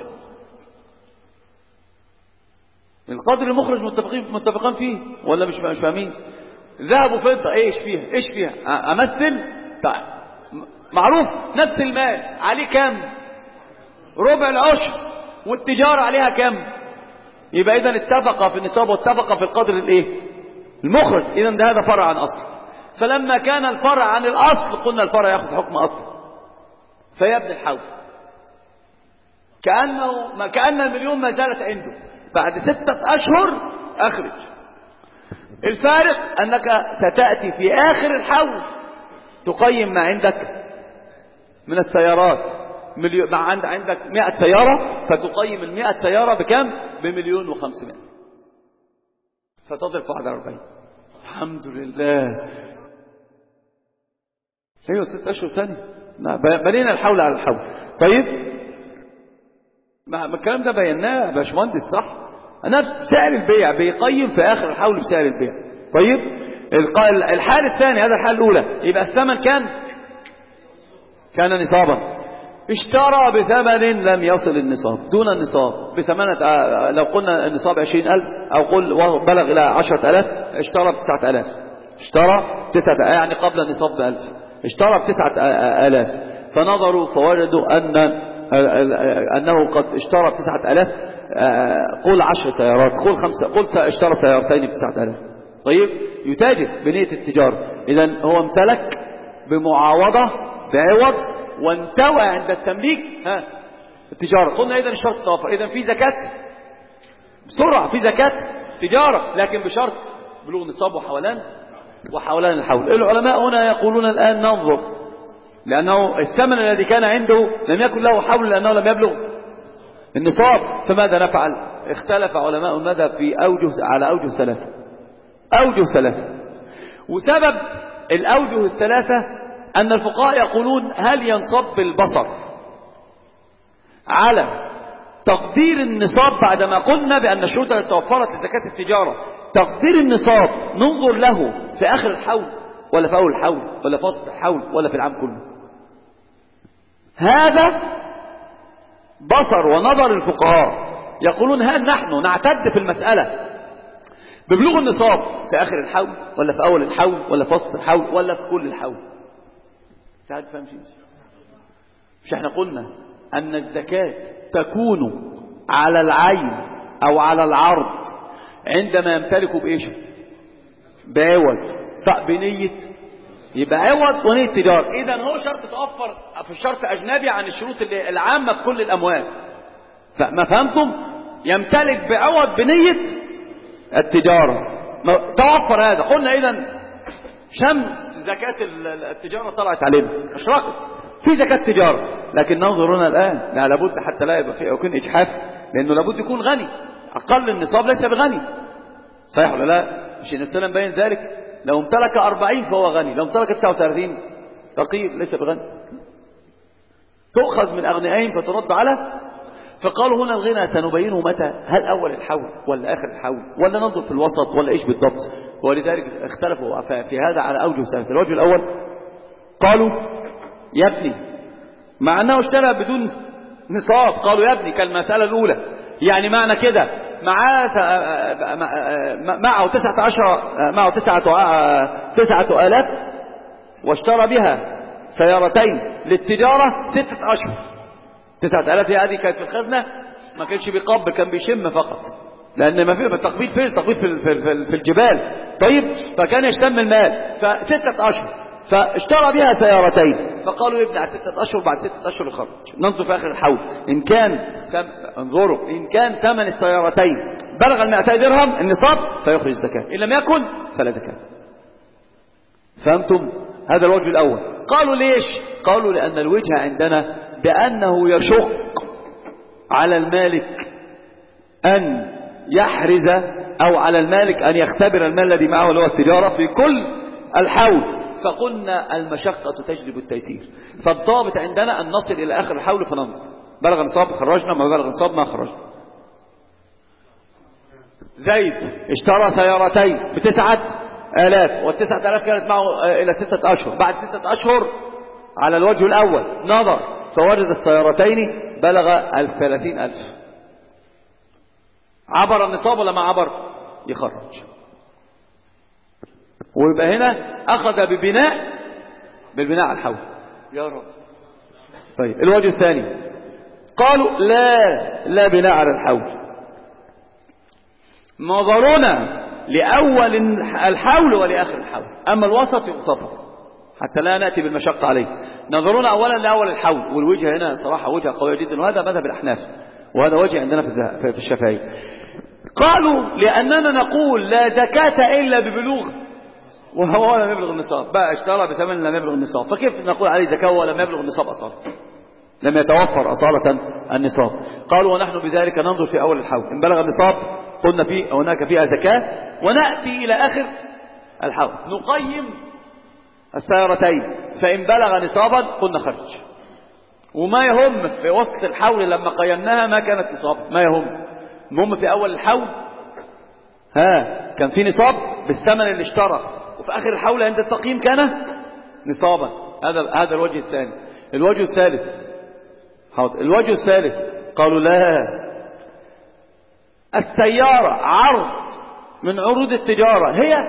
القدر المخرج متفقان فيه ولا مش فاهمين؟ ذهب وفضة، ايش فيها امثل؟ طيب معروف نفس المال عليه كام؟ ربع العشر، والتجارة عليها كام؟ يبقى اذا اتفق في النصاب واتفق في القدر الايه؟ المخرج. اذا ده هذا فرع عن اصل. فلما كان الفرع عن الاصل قلنا الفرع ياخذ حكم اصل، فيبني الحول كأن المليون ما زالت عنده. بعد 6 أشهر أخرج. الفارق أنك ستأتي في آخر الحول تقيم ما عندك من السيارات. عندك 100 سيارة، فتقيم 100 سيارة بكم؟ ب1,500,000، فتضرب على 40. الحمد لله. ايوه 6 أشهر ثانية بنينا الحول على الحول. طيب ما الكلام ده بيناه يا باشمهندس، صح؟ نفس سعر البيع بيقيم في آخر الحول بسعر البيع. طيب الحال الثاني، هذا الحال الأولى، يبقى الثمن كان نصابا. اشترى بثمن لم يصل النصاب، دون النصاب، بثمنة. لو قلنا النصاب 20,000 أو قل بلغ إلى 10,000، اشترى ب9,000. اشترى 9، يعني قبل النصاب ب1,000، اشترى ب9,000. فنظروا فوجدوا أنه قد اشترى ب9,000. قول 10 سيارات، قول 5، قل اشترى سيارتين ب9,000. طيب يتاجر بنية التجارة. إذن هو امتلك بمعاوضة بعوض، وانتوى عند التمليك التجارة. قلنا إذن الشرط توفر. إذن في زكاة بسرعة، في زكاة تجارة، لكن بشرط بلوغ نصاب وحولان الحول. العلماء هنا يقولون الآن ننظر، لأنه الثمن الذي كان عنده لم يكن له حول، لأنه لم يبلغ النصاب. فماذا نفعل؟ اختلف علماء المذهب في على أوجه 3. أوجه ثلاثة. وسبب الأوجه الثلاثة أن الفقهاء يقولون هل ينصب البصر على تقدير النصاب بعدما قلنا بأن الشروط التي توفرت لزكاة التجارة تقدير النصاب ننظر له في آخر الحول ولا في أول الحول ولا في وسط الحول ولا في العام كله؟ هذا بصر ونظر الفقهاء. يقولون هل نحن نعتد في المسألة ببلوغ النصاب في آخر الحول ولا في أول الحول ولا في وسط الحول ولا في كل الحول؟ تعال تفهم شيء. مش احنا قلنا أن الزكاة تكون على العين أو على العرض عندما يمتلك بإيش؟ بعوض بنية، يبقى عوض ونية تجارة. إذا هو شرط توفر في الشرط أجنبي عن الشروط العامة في كل الأموال. فما فهمتم؟ يمتلك بعوض بنية التجارة، توفر هذا. قلنا إذا شمس زكاة التجارة طلعت علينا، أشرقت في زكاة تجارة. لكن ننظر هنا الآن لابد حتى لا يبقى فيه يكون إجحاف، لأنه لابد يكون غني. أقل النصاب ليس بغني، صحيح ولا لا؟ مش النبي صلى الله عليه وسلم بين ذلك؟ لو امتلك 40 فهو غني، لو امتلك 39 فقير ليس بغني. تؤخذ من أغنيين فترد على. فقالوا هنا الغنى سنبينه متى؟ هل أول الحول ولا آخر الحول ولا ننظر في الوسط ولا إيش بالضبط؟ ولذلك اختلفوا في هذا على أوجه ثلاثة. الوجه الأول قالوا يبني، مع أنه اشترى بدون نصاب. قالوا يبني كالمسألة الأولى، يعني معنى كده معه 9,000 واشترى بها سيارتين للتجارة 6 أشهر. 9,000 هذه كانت في الخزنة، ما كانش بيقبل، كان بيشم فقط، لأن ما فيه تقبيل في الجبال. طيب، فكان يشتم المال. ف6 أشهر فاشترى بها سيارتين. فقالوا يبني على 6 أشهر، بعد 6 أشهر يخرج. ننظر في آخر الحول إن كان انظروا إن كان ثمن السيارتين بلغ 200 درهم النصاب فيخرج الزكاة، إن لم يكن فلا زكاة. فهمتم؟ هذا الوجه الأول. قالوا ليش؟ قالوا لأن الوجه عندنا بأنه يشق على المالك أن يحرز، أو على المالك أن يختبر المال الذي معه اللي هو التجارة في كل الحول. فقلنا المشقة تجلب التيسير. فالضابط عندنا أن نصل إلى آخر الحول فننظر بلغ نصاب خرجنا، ما بلغ نصاب ما خرجنا. زيد اشترى سيارتين ب9,000، وال9,000 كانت معه إلى 6 أشهر. بعد 6 أشهر على الوجه الأول نظر فوجد السيارتين بلغ 30,000. عبر النصاب ولا ما عبر؟ يخرج. ويبقى هنا أخذ بالبناء على الحول. يا رب. طيب الوجه الثاني قالوا لا بناء على الحول. نظرنا لأول الحول ولآخر الحول، أما الوسط يغتفر حتى لا نأتي بالمشقة عليه. نظرنا أولا لأول الحول، والوجه هنا صراحة وجه قوي جدا، وهذا مذهب الأحناف، وهذا وجه عندنا في الشافعي. قالوا لأننا نقول لا زكاة إلا ببلوغ، وهو لم يبلغ النصاب. بقى اشترى بثمن لم يبلغ النصاب، فكيف نقول عليه زكاة ولم يبلغ النصاب أصلا؟ لم يتوفر أصالة النصاب. قالوا ونحن بذلك ننظر في أول الحول، إن بلغ النصاب قلنا هناك فيها زكاة، ونأتي إلى آخر الحول نقيم السيارتين، فإن بلغ نصابا قلنا خرج. وما يهم في وسط الحول لما قيمناها ما كانت نصابا، ما يهم. المهم في أول الحول كان في نصاب بالثمن اللي اشترى، وفي آخر الحول عند التقييم كان نصابا. هذا الوجه الثاني. الوجه الثالث قالوا لا، السيارة عرض من عروض التجارة هي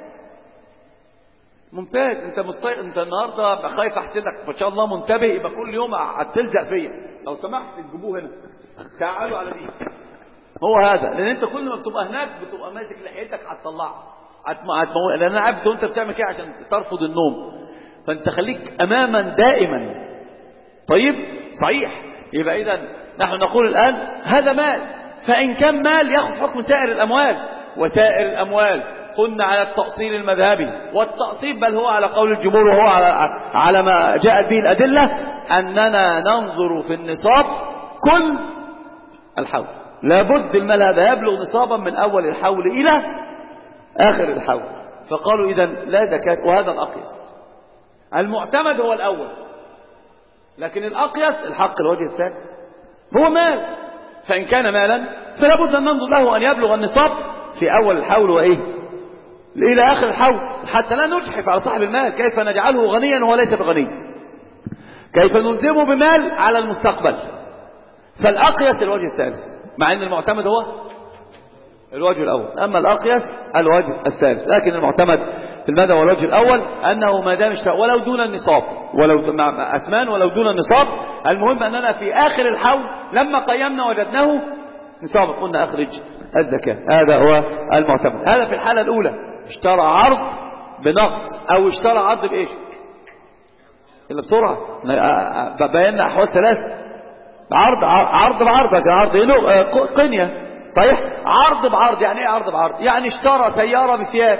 ممتاز. انت النهارده خايف احسدك، ما شاء الله منتبه، يبقى كل يوم هتلزق فيا، لو سمحت تجيبوه هنا، تعالوا على دي. هو هذا، لان انت كل ما بتبقى هناك بتبقى ماسك لحيتك هتطلعها، لان انا عارف انت بتعمل كده عشان ترفض النوم، فانت خليك اماما دائما. طيب صحيح. يبقى اذا نحن نقول الان هذا مال، فان كان مال ياخذ حكم سائر الاموال، وسائر الاموال قلنا على التأصيل المذهبي، والتأصيل بل هو على قول الجمهور، وهو على ما جاءت به الأدلة، أننا ننظر في النصاب كل الحول. لابد المال هذا يبلغ نصابا من أول الحول إلى آخر الحول. فقالوا إذن لا زكاة، وهذا الأقيس. المعتمد هو الأول، لكن الأقيس الحق الوجه الثالث هو مال، فإن كان مالا فلا بد أن ننظر له أن يبلغ النصاب في أول الحول وإيه إلى آخر الحول، حتى لا نجحف على صاحب المال. كيف نجعله غنيا وهو ليس بغني؟ كيف نلزمه بمال على المستقبل؟ فالأقيس الوجه الثالث، مع أن المعتمد هو الوجه الأول، أما الأقيس الوجه الثالث. لكن المعتمد في المذهب والوجه الأول أنه ما دام اشترى ولو دون النصاب، ولو مع أثمان ولو دون النصاب، المهم أننا في آخر الحول لما قيمنا وجدناه نصاب قلنا أخرج الزكاة. هذا هو المعتمد. هذا في الحالة الأولى، اشترى عرض بنقد أو اشترى عرض بإيش؟ إلا بسرعة بينا أحوال ثلاثة. عرض بعرض، عرض قنية صحيح. عرض بعرض يعني ايه عرض بعرض؟ يعني اشترى سيارة بثياب.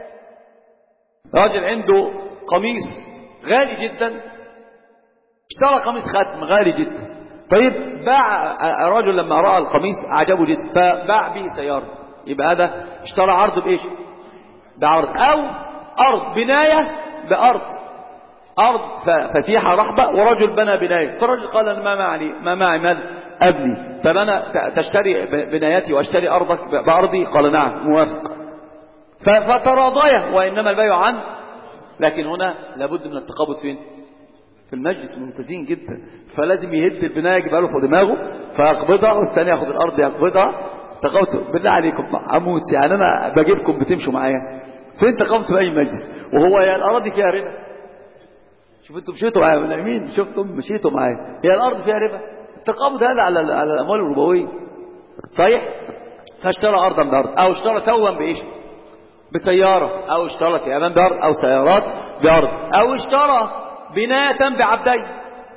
راجل عنده قميص غالي جدا، اشترى قميص ختم غالي جدا. طيب باع الرجل لما رأى القميص عجبه جدا فباع به سيارة، يبقى هذا اشترى عرض بايش؟ بعرض. او ارض بناية بارض، ارض فسيحة رحبة ورجل بنى بناية، فالرجل قال ما معي مال ابني، طب انا تشتري بنايتي واشتري ارضك بارضي؟ قال نعم موافق. فتراضيا، وانما البيع عن. لكن هنا لابد من التقابض فين؟ في المجلس، ممتازين جدا. فلازم يهد البنايه يجيبها له في دماغه فيقبضها، والثاني ياخد الارض يقبضها. تقابضوا بالله عليكم اموت، يعني انا بجيبكم بتمشوا معايا فين تقابضوا في اي مجلس وهو يا الاراضي فيها ربا؟ شوف انتم مشيتوا معايا من اليمين، شفتم مشيتوا معايا، هي الارض فيها ربا. التقابض هذا على الاموال الربويه صحيح. فاشترى ارضا بارض، او اشترى ثوبا بايش؟ بسياره، او اشترى ثيابا بارض، او سيارات بارض، او اشترى بنايه بعبدين.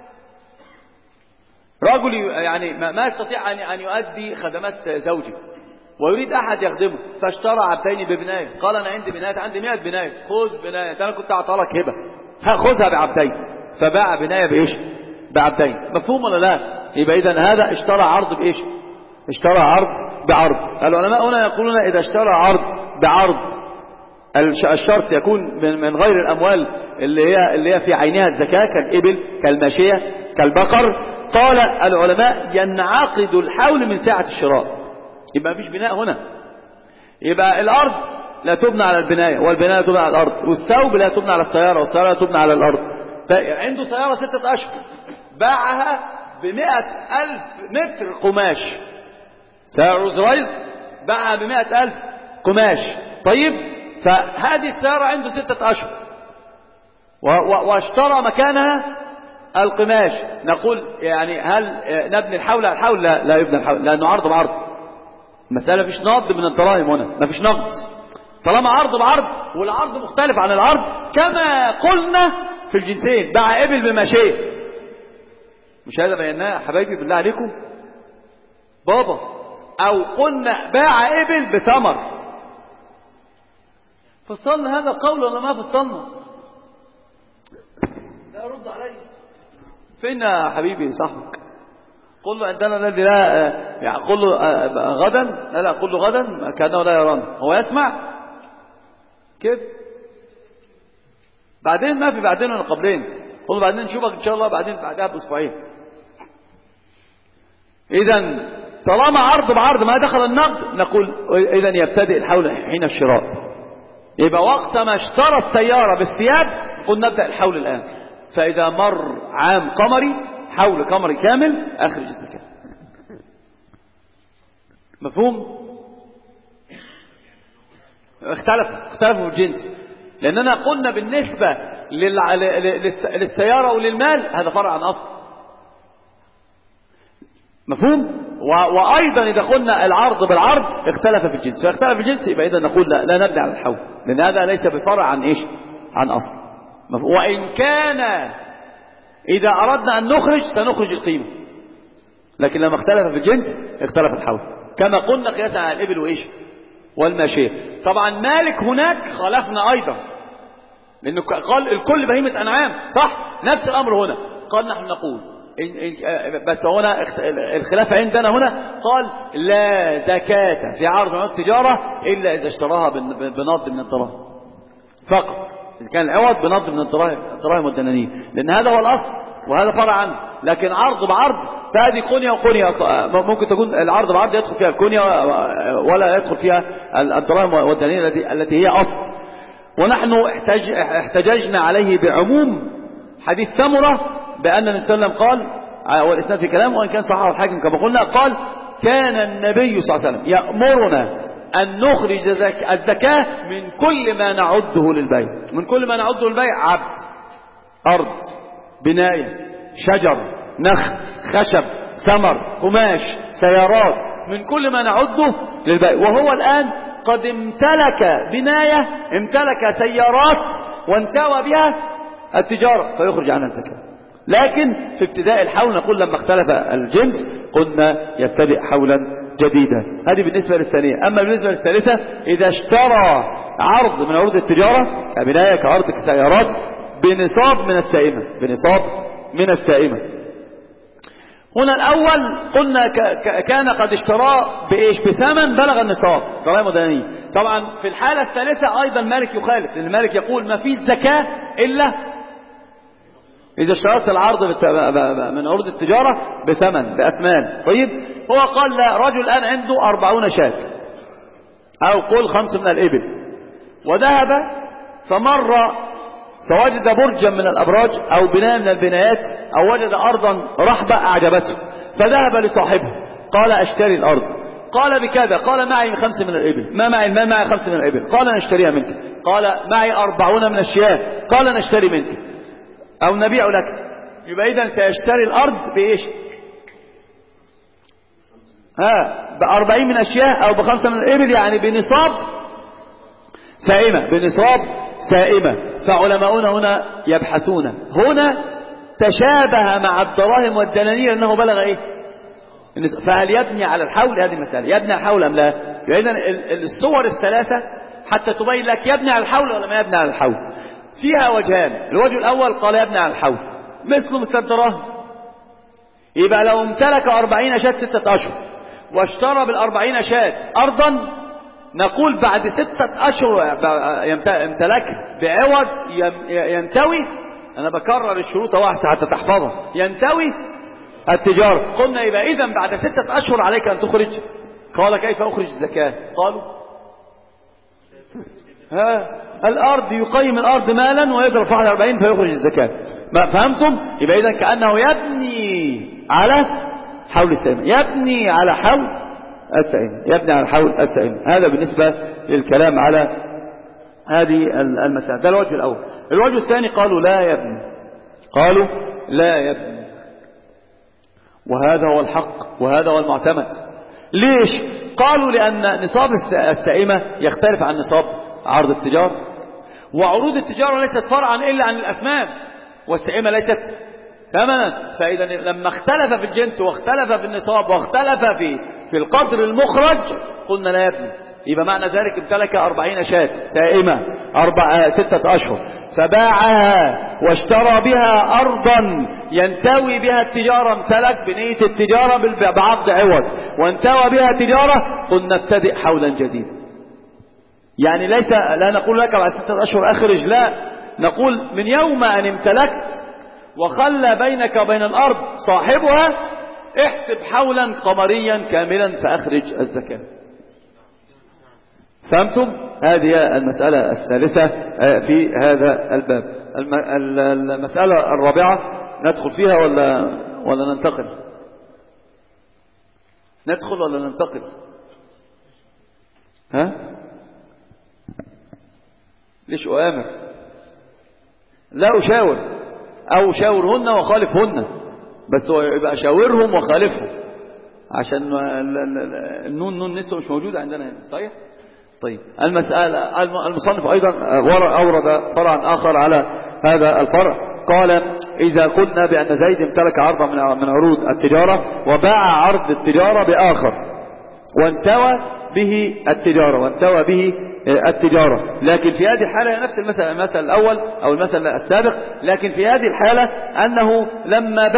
رجل يعني ما يستطيع ان يؤدي خدمات زوجه ويريد احد يخدمه، فاشترى عبدين ببنايه. قال انا عندي بنايه، عندي 100 بنايه، خذ بنايه، انا كنت اعطى لك هبه هاخذها بعبدين. فباع بنايه بايش؟ بعبدين. مفهوم ولا لا؟ يبقى اذا هذا اشترى عرض بايش؟ اشترى عرض بعرض. العلماء هنا يقولون اذا اشترى عرض بعرض الشرط يكون من غير الاموال اللي هي في عينها الزكاه، كالابل كالماشيه كالبقر. قال العلماء ينعقد الحول من ساعه الشراء. يبقى مفيش بناء هنا، يبقى الارض لا تبنى على البنايه، والبنايه لا تبنى على الارض، والثوب لا تبنى على السياره، والسياره لا تبنى على الارض. عنده سياره 6 أشهر باعها ب100,000 متر قماش، سعر زرايل باعها ب100,000 قماش. طيب فهذه السيارة عنده 6 أشهر واشترى مكانها القماش، نقول يعني هل نبني الحول على الحول؟ لا يبنى الحول، لأنه عرض بعرض. المسألة مفيش نقد من الدراهم هنا، مفيش نقد طالما عرض بعرض، والعرض مختلف عن العرض. كما قلنا في الجنسين، باع إبل بماشية، مش هذا بيناه حبايبي بالله عليكم بابا؟ أو قلنا باع إبل بثمر. فصلنا هذا القول ولا ما فصلنا؟ لا رد علي. فين يا حبيبي صاحبك؟ قل له عندنا الذي لا يعني قل له غدا، لا قل له غدا كأنه لا يرانا. هو يسمع كيف؟ بعدين ما في بعدين ولا قبلين. قل له بعدين نشوفك ان شاء الله بعدين بعدها باسبوعين. اذا طالما عرض بعرض ما دخل النقد، نقول اذا يبتدئ الحول حين الشراء. يبقى وقت ما اشترى السيارة بالثياب قل نبدأ الحول الآن. فإذا مر عام قمري، حول قمري كامل، أخرج الزكاة. مفهوم؟ اختلفوا في الجنس، لأننا قلنا بالنسبة للسيارة وللمال هذا فرع عن أصل. مفهوم؟ وأيضا إذا قلنا العرض بالعرض اختلف في الجنس، فاختلف في الجنس يبقى إذا نقول لا نبني على الحول، لأن هذا ليس بفرع عن إيش؟ عن أصل. وإن كان إذا أردنا أن نخرج سنخرج القيمة، لكن لما اختلف في الجنس اختلف الحول، كما قلنا قياسا على الإبل وإيش؟ والماشية. طبعا مالك هناك خالفنا أيضا، لأنه قال الكل بهيمة أنعام صح؟ نفس الأمر هنا، قال نحن نقول بس هنا الخلاف عندنا هنا قال لا زكاة في عرض عروض التجارة إلا إذا اشتراها بنقد من الدراهم فقط، إذا كان العوض بنقد من الدراهم والدنانير، لأن هذا هو الأصل وهذا فرع عنه. لكن عرض بعرض فهذه كنية وكنية، ممكن تكون العرض بعرض يدخل فيها الكنية ولا يدخل فيها الدراهم والدنانير التي هي أصل. ونحن احتججنا عليه بعموم حديث ثمرة بأن النبي صلى الله عليه وسلم قال، والإسناد في كلامه وإن كان صححه الحاكم كما قلنا، قال كان النبي صلى الله عليه وسلم يأمرنا أن نخرج الزكاة من كل ما نعده للبيع. من كل ما نعده للبيع: عبد، أرض، بناية، شجر، نخل، خشب، ثمر، قماش، سيارات، من كل ما نعده للبيع. وهو الآن قد امتلك بناية، امتلك سيارات، وانتوى بها التجارة فيخرج عنها الزكاة. لكن في ابتداء الحول نقول لما اختلف الجنس قلنا يبتدئ حولا جديدا. هذه بالنسبة للثانية. أما بالنسبة للثالثة: إذا اشترى عرض من عروض التجارة كبناية كعرض كسيارات بنصاب من السائمة، بنصاب من السائمة. هنا الأول قلنا كان قد اشتراه بإيش؟ بثمن بلغ النصاب دراهم ودنانير. طبعا في الحالة الثالثة أيضا مالك يخالف، لأن المالك يقول ما فيش زكاة إلا إذا اشتريت العرض من عروض التجارة بثمن بأثمان. طيب هو قال لا، رجل الآن عنده 40 شاة أو قل 5 من الإبل، وذهب فمر فوجد برجا من الأبراج أو بناء من البنايات أو وجد أرضا رحبة أعجبته، فذهب لصاحبه قال أشتري الأرض. قال بكذا؟ قال معي 5 من الإبل. ما معي 5 من الإبل. قال نشتريها منك. قال معي 40 من الشياه. قال نشتري منك أو نبيع لك. يبقى إذن سيشتري الأرض بإيش؟ ب40 من الشياه أو ب5 من الإبل، يعني بنصاب سائمة، بنصاب سائمة. فعلماؤنا هنا يبحثون، هنا تشابه مع الدراهم والدنانير أنه بلغ إيه؟ فهل يبني على الحول؟ هذه المسألة، يبني على الحول أم لا؟ إذن الصور الثلاثة حتى تبين لك يبني على الحول ولا ما يبني على الحول فيها وجهان. الوجه الأول قال يبني على الحول مثل الدراهم. يبقى لو امتلك 40 شاة 6 أشهر واشترى بال40 شاة أرضا، نقول بعد 6 أشهر امتلك بعوض ينتوي، أنا بكرر الشروط واحدة حتى تحفظها، ينتوي التجارة. قلنا يبقى إذن بعد 6 أشهر عليك أن تخرج. قال كيف أخرج الزكاة؟ قالوا الأرض يقيم الأرض مالا ويضرب في 41 فيخرج الزكاة. ما فهمتم؟ يبقى إذن كأنه يبني على حول السائمة، يبني على حول السائمة، يبني على حول السائمة. هذا بالنسبة للكلام على هذه المسألة. ده الوجه الأول. الوجه الثاني قالوا لا يبني، قالوا لا يبني، وهذا هو الحق وهذا هو المعتمد. ليش؟ قالوا لأن نصاب السائمة يختلف عن نصاب عرض التجارة، وعروض التجارة ليست فرعا إلا عن الأثمان، والسائمة ليست ثمنا. فإذا لما اختلف في الجنس واختلف في النصاب واختلف في القدر المخرج قلنا لا يبني. يبقى معنى ذلك امتلك 40 شاة سائمة 6 أشهر فباعها واشترى بها أرضا ينتوي بها التجارة، امتلك بنية التجارة بعقد عوض وانتوى بها التجارة، قلنا ابتدئ حولا جديدا. يعني لا نقول لك بعد 6 أشهر أخرج، لا، نقول من يوم أن امتلكت وخلى بينك وبين الأرض صاحبها احسب حولا قمريا كاملا فأخرج الزكاة. فهمتم؟ هذه المسألة الثالثة في هذا الباب. المسألة الرابعة ندخل فيها ولا ننتقل؟ ندخل ولا ننتقل؟ ليش أؤامر؟ لا أشاور، أو شاورهن وخالفهن، بس يبقى شاورهم وخالفهم، عشان النون نسوة مش موجودة عندنا هنا. صحيح؟ طيب المسألة المصنف أيضا أورد فرعا آخر على هذا الفرع. قال إذا قلنا بأن زيد امتلك عرضا من عروض التجارة وباع عرض التجارة بآخر وانتوى به التجارة وانتوى به التجارة. لكن في هذه الحالة نفس المثل الأول أو المثل السابق، لكن في هذه الحالة أنه لما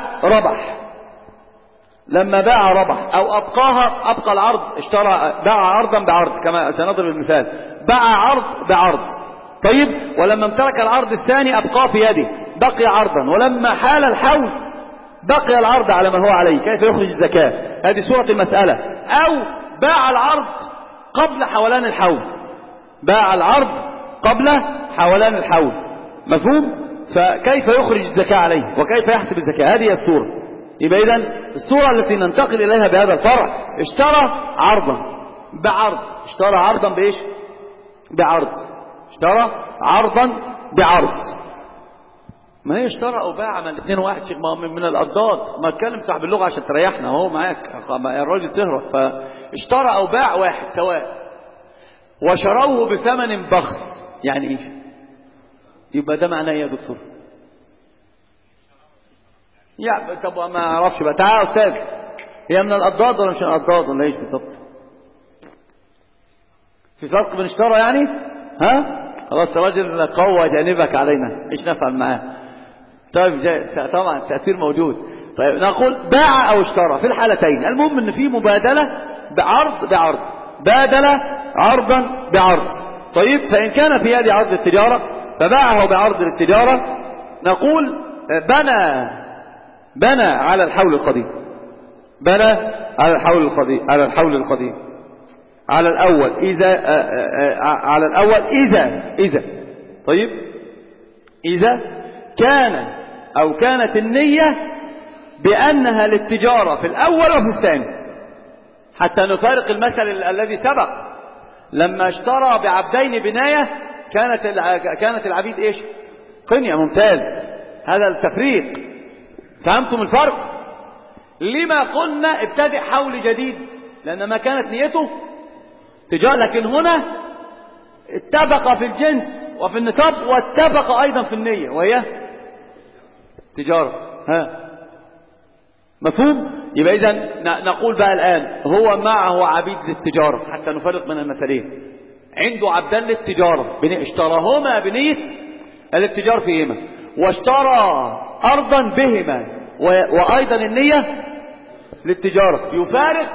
باع ربح أو أبقى العرض، باع عرضا بعرض كما سنضرب المثال، باع عرض بعرض. طيب، ولما امتلك العرض الثاني أبقاه في يده بقي عرضا، ولما حال الحول بقي العرض على ما هو عليه. كيف يخرج الزكاة؟ هذه صورة المسألة. أو باع العرض قبل حولان الحول، باع العرض قبل حولان الحول، مفهوم؟ فكيف يخرج الزكاة عليه وكيف يحسب الزكاة؟ هذه الصورة. يبقى إذن الصورة التي ننتقل إليها بهذا الفرع، اشترى عرضا بعرض. اشترى عرضا بإيش؟ بعرض. اشترى عرضا بعرض. ما هي اشترى أو باع من الاثنين واحد، شيخ من الأضداد. ما اتكلم صاحب اللغة عشان تريحنا، هو معاك الراجل سهرة. فاشترى أو باع واحد سواء، وشروه بثمن بخس. يعني ايش؟ يبقى ده معناه ايه يا دكتور؟ يا طب ما اعرفش بقى. تعال يا استاذ، هي من الأضداد ولا مش من الأضداد ولا ايش بالضبط؟ في فرق بين اشترى يعني؟ ها؟ خلاص راجل قوى جانبك علينا، ايش نفعل معاه؟ طيب طبعا التأثير موجود. طيب نقول باع او اشترى في الحالتين، المهم ان في مبادلة بعرض بعرض، بادل عرضا بعرض. طيب، فإن كان في يد عرض التجارة فباعه بعرض التجارة، نقول بنى على الحول القديم، بنى على الحول القديم على الأول إذا طيب، إذا كانت النية بأنها للتجارة في الأول وفي الثاني، حتى نفارق المثل الذي سبق لما اشترى بعبدين بناية كانت العبيد ايش؟ قنية. ممتاز، هذا التفريق. فهمتم الفرق؟ لما قلنا ابتدئ حول جديد؟ لأن ما كانت نيته تجارة، لكن هنا اتفق في الجنس وفي النصاب واتفق أيضا في النية وهي تجارة. مفهوم؟ يبقى إذن نقول بقى الآن هو معه عبيد للتجارة حتى نفرق من المثلين. عنده عبدان للتجارة اشتراهما بنية الاتجار فيهما، واشترى أرضا بهما وأيضا النية للتجارة. يفارق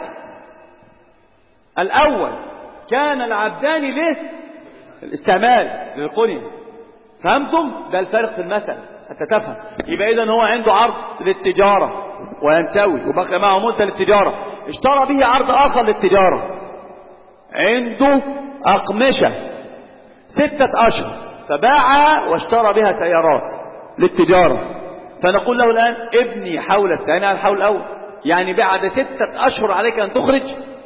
الأول كان العبدان له الاستعمال للقنية. فهمتم؟ ده الفرق في المثل حتى تفهم. يبقى إذن هو عنده عرض للتجارة وينتوي وبقى معه مدة للتجارة، اشترى به عرض آخر للتجارة، عنده أقمشة 6 أشهر فباعها واشترى بها سيارات للتجارة. فنقول له الآن ابني حول الثاني على الحول الأول، يعني بعد 6 أشهر عليك أن تخرج.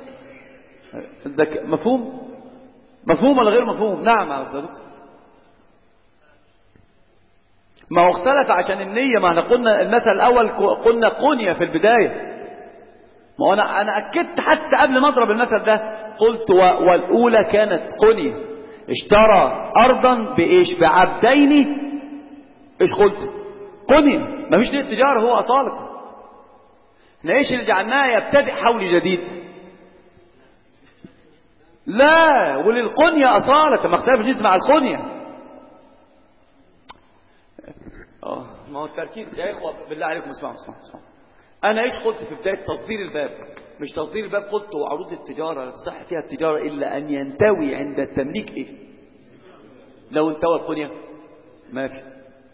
مفهوم ولا غير مفهوم؟ نعم يا أستاذ. ما هو اختلف عشان النية. ما احنا قلنا المثل الأول قلنا قنية في البداية. ما هو أنا أكدت حتى قبل ما أضرب المثل ده، قلت والأولى كانت قنية، اشترى أرضا بإيش؟ بعبدين. إيش قلت؟ قنية، ما فيش ليه التجارة، هو أصالة. احنا إيش اللي جعلناه يبتدئ حول جديد؟ لا، وللقنية أصالة، ما اختلف الجنس مع القنية. ما هو التركيز يا إخوة بالله عليكم اسمعوا. أنا إيش قلت في بداية تصدير الباب؟ مش تصدير الباب، قلت وعروض التجارة لا تصح فيها التجارة إلا أن ينتوي عند التمليك إيه؟ لو انتوى القنية ما في.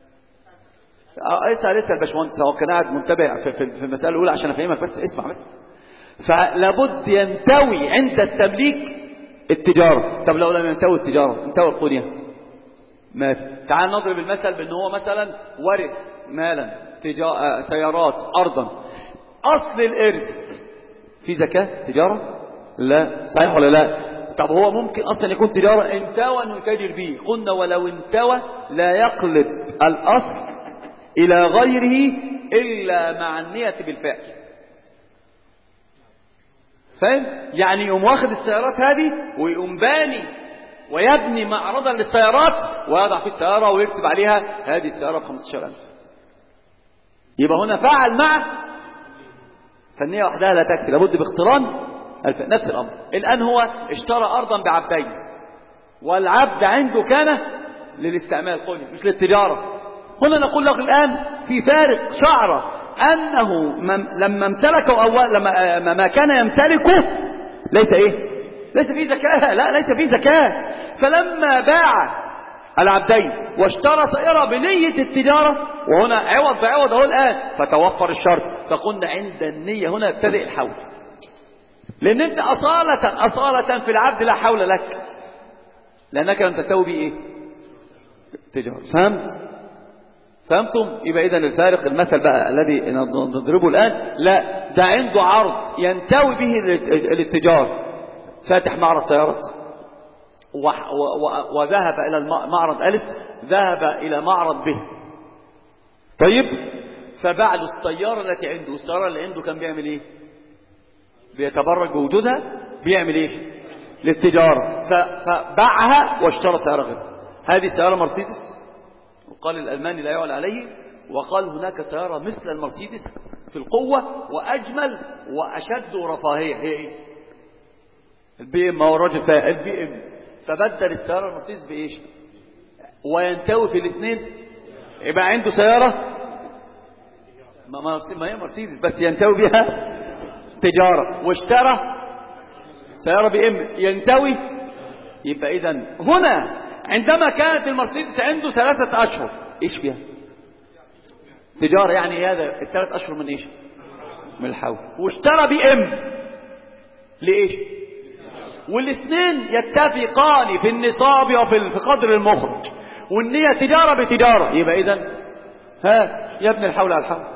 اسأل الباشمهندس، هو كان قاعد منتبه في المسألة الأولى عشان أفهمك، بس اسمع بس. فلابد ينتوي عند التمليك التجارة. طب لو لم ينتوي التجارة انتوى القنية ما في. تعال نضرب المثل بأنه هو مثلا ورث مالا سيارات أرضا. أصل الإرث في زكاة تجارة؟ لا. صحيح ولا لا؟ طب هو ممكن أصلا يكون تجارة انتوى أنه يتاجر به. قلنا ولو انتوى لا يقلب الأصل إلى غيره إلا مع النية بالفعل. فاهم؟ يعني يقوم واخد السيارات هذه ويقوم باني ويبني معرضا للسيارات ويضع فيه السيارة ويكتب عليها هذه السيارة ب15,000. يبقى هنا فعل مع فالنية وحدها لا تكفي، لابد باقتران نفس الأمر. الآن هو اشترى أرضا بعبدين، والعبد عنده كان للاستعمال قلنا مش للتجارة. هنا نقول لك الآن في فارق شعرة أنه لما امتلكه أو لما ما كان يمتلكه ليس إيه؟ ليس فيه زكاة، لا ليس فيه زكاة. فلما باع العبدين واشترى سائرة بنية التجارة، وهنا عوض بعوض اهو الآن، فتوفر الشرط. فقلنا عند النية هنا يبتدئ الحول، لأن أنت أصالة في العبد لا حول لك، لأنك لم تستوي به إيه؟ تجارة. فهمتم؟ يبقى إذن الفارق المثل بقى الذي نضربه الآن، لا ده عنده عرض ينتوي به للتجارة، فاتح معرض سيارات وذهب إلى معرض ألف، ذهب إلى معرض ب، طيب فباع له السيارة التي عنده. السيارة اللي عنده كان بيعمل إيه؟ بيتبرج بوجودها، بيعمل إيه؟ للتجارة. فباعها واشترى سيارة غيرها. هذه سيارة مرسيدس، وقال الألماني لا يعلى عليه، وقال هناك سيارة مثل المرسيدس في القوة وأجمل وأشد رفاهية، هي إيه؟ البي ام. هو الراجل فيها البي ام، فبدل السيارة المرسيدس بإيش؟ وينتوي في الاثنين، يبقى عنده سيارة ما هي مرسيدس بس ينتوي بها تجارة، واشترى سيارة بي ام ينتوي. يبقى إذن هنا عندما كانت المرسيدس عنده 3 أشهر إيش فيها؟ تجارة، يعني هذا 3 أشهر من إيش؟ من الحول. واشترى بي ام لإيش؟ والاثنين يتفقان في النصاب وفي قدر المخرج، والنية تجارة بتجارة. يبقى إذن يا ابن الحول على الحول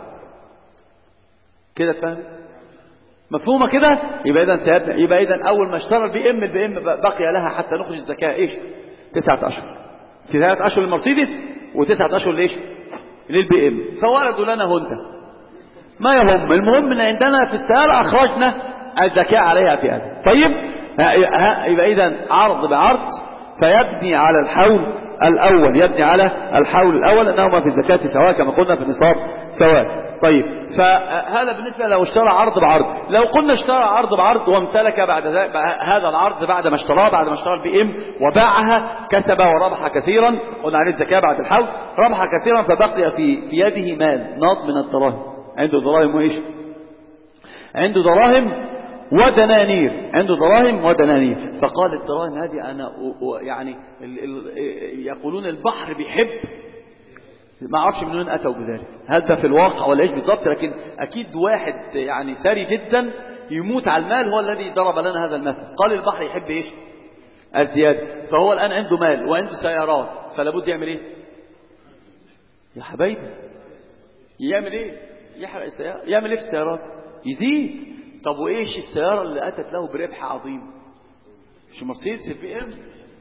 كده، تفهم؟ مفهومة كده؟ يبقى إذن أول ما اشترى البي ام بقي لها حتى نخرج الزكاة إيش؟ 9 أشهر. 9 أشهر للمرسيدس و9 أشهر ليش؟ للبي ام. فوردوا لنا هنده ما يهم، المهم ان عندنا في السيارة اخرجنا الزكاة عليها في هذا. طيب يبقى إذن عرض بعرض، فيبني على الحول الأول، يبني على الحول الأول أنهما في الزكاة سواء كما قلنا في النصاب سواء. طيب فهذا بالنسبة لو اشترى عرض بعرض. لو قلنا اشترى عرض بعرض وامتلك بعد هذا العرض بعد ما اشترى البي ام وباعها، كسب وربح كثيرا، قلنا عليه الزكاة بعد الحول، ربح كثيرا، فبقي في يده مال ناط من الدراهم. عنده دراهم وإيش؟ عنده دراهم ودنانير، عنده دراهم ودنانير. فقال الدراهم هذه أنا يعني يقولون البحر بيحب، ما اعرفش من وين أتوا بذلك، هل ده في الواقع ولا إيش بالضبط، لكن أكيد واحد يعني ثري جدا يموت على المال هو الذي ضرب لنا هذا المثل. قال البحر يحب إيش؟ الزيادة. فهو الآن عنده مال وعنده سيارات، فلا بد يعمل إيه يا حبايبي؟ يعمل إيه؟ يحرق السيارة. يعمل إيه في السيارات؟ يزيد. طب وإيش السيارة اللي أتت له بربح عظيم؟ مش مرسيدس البي ام،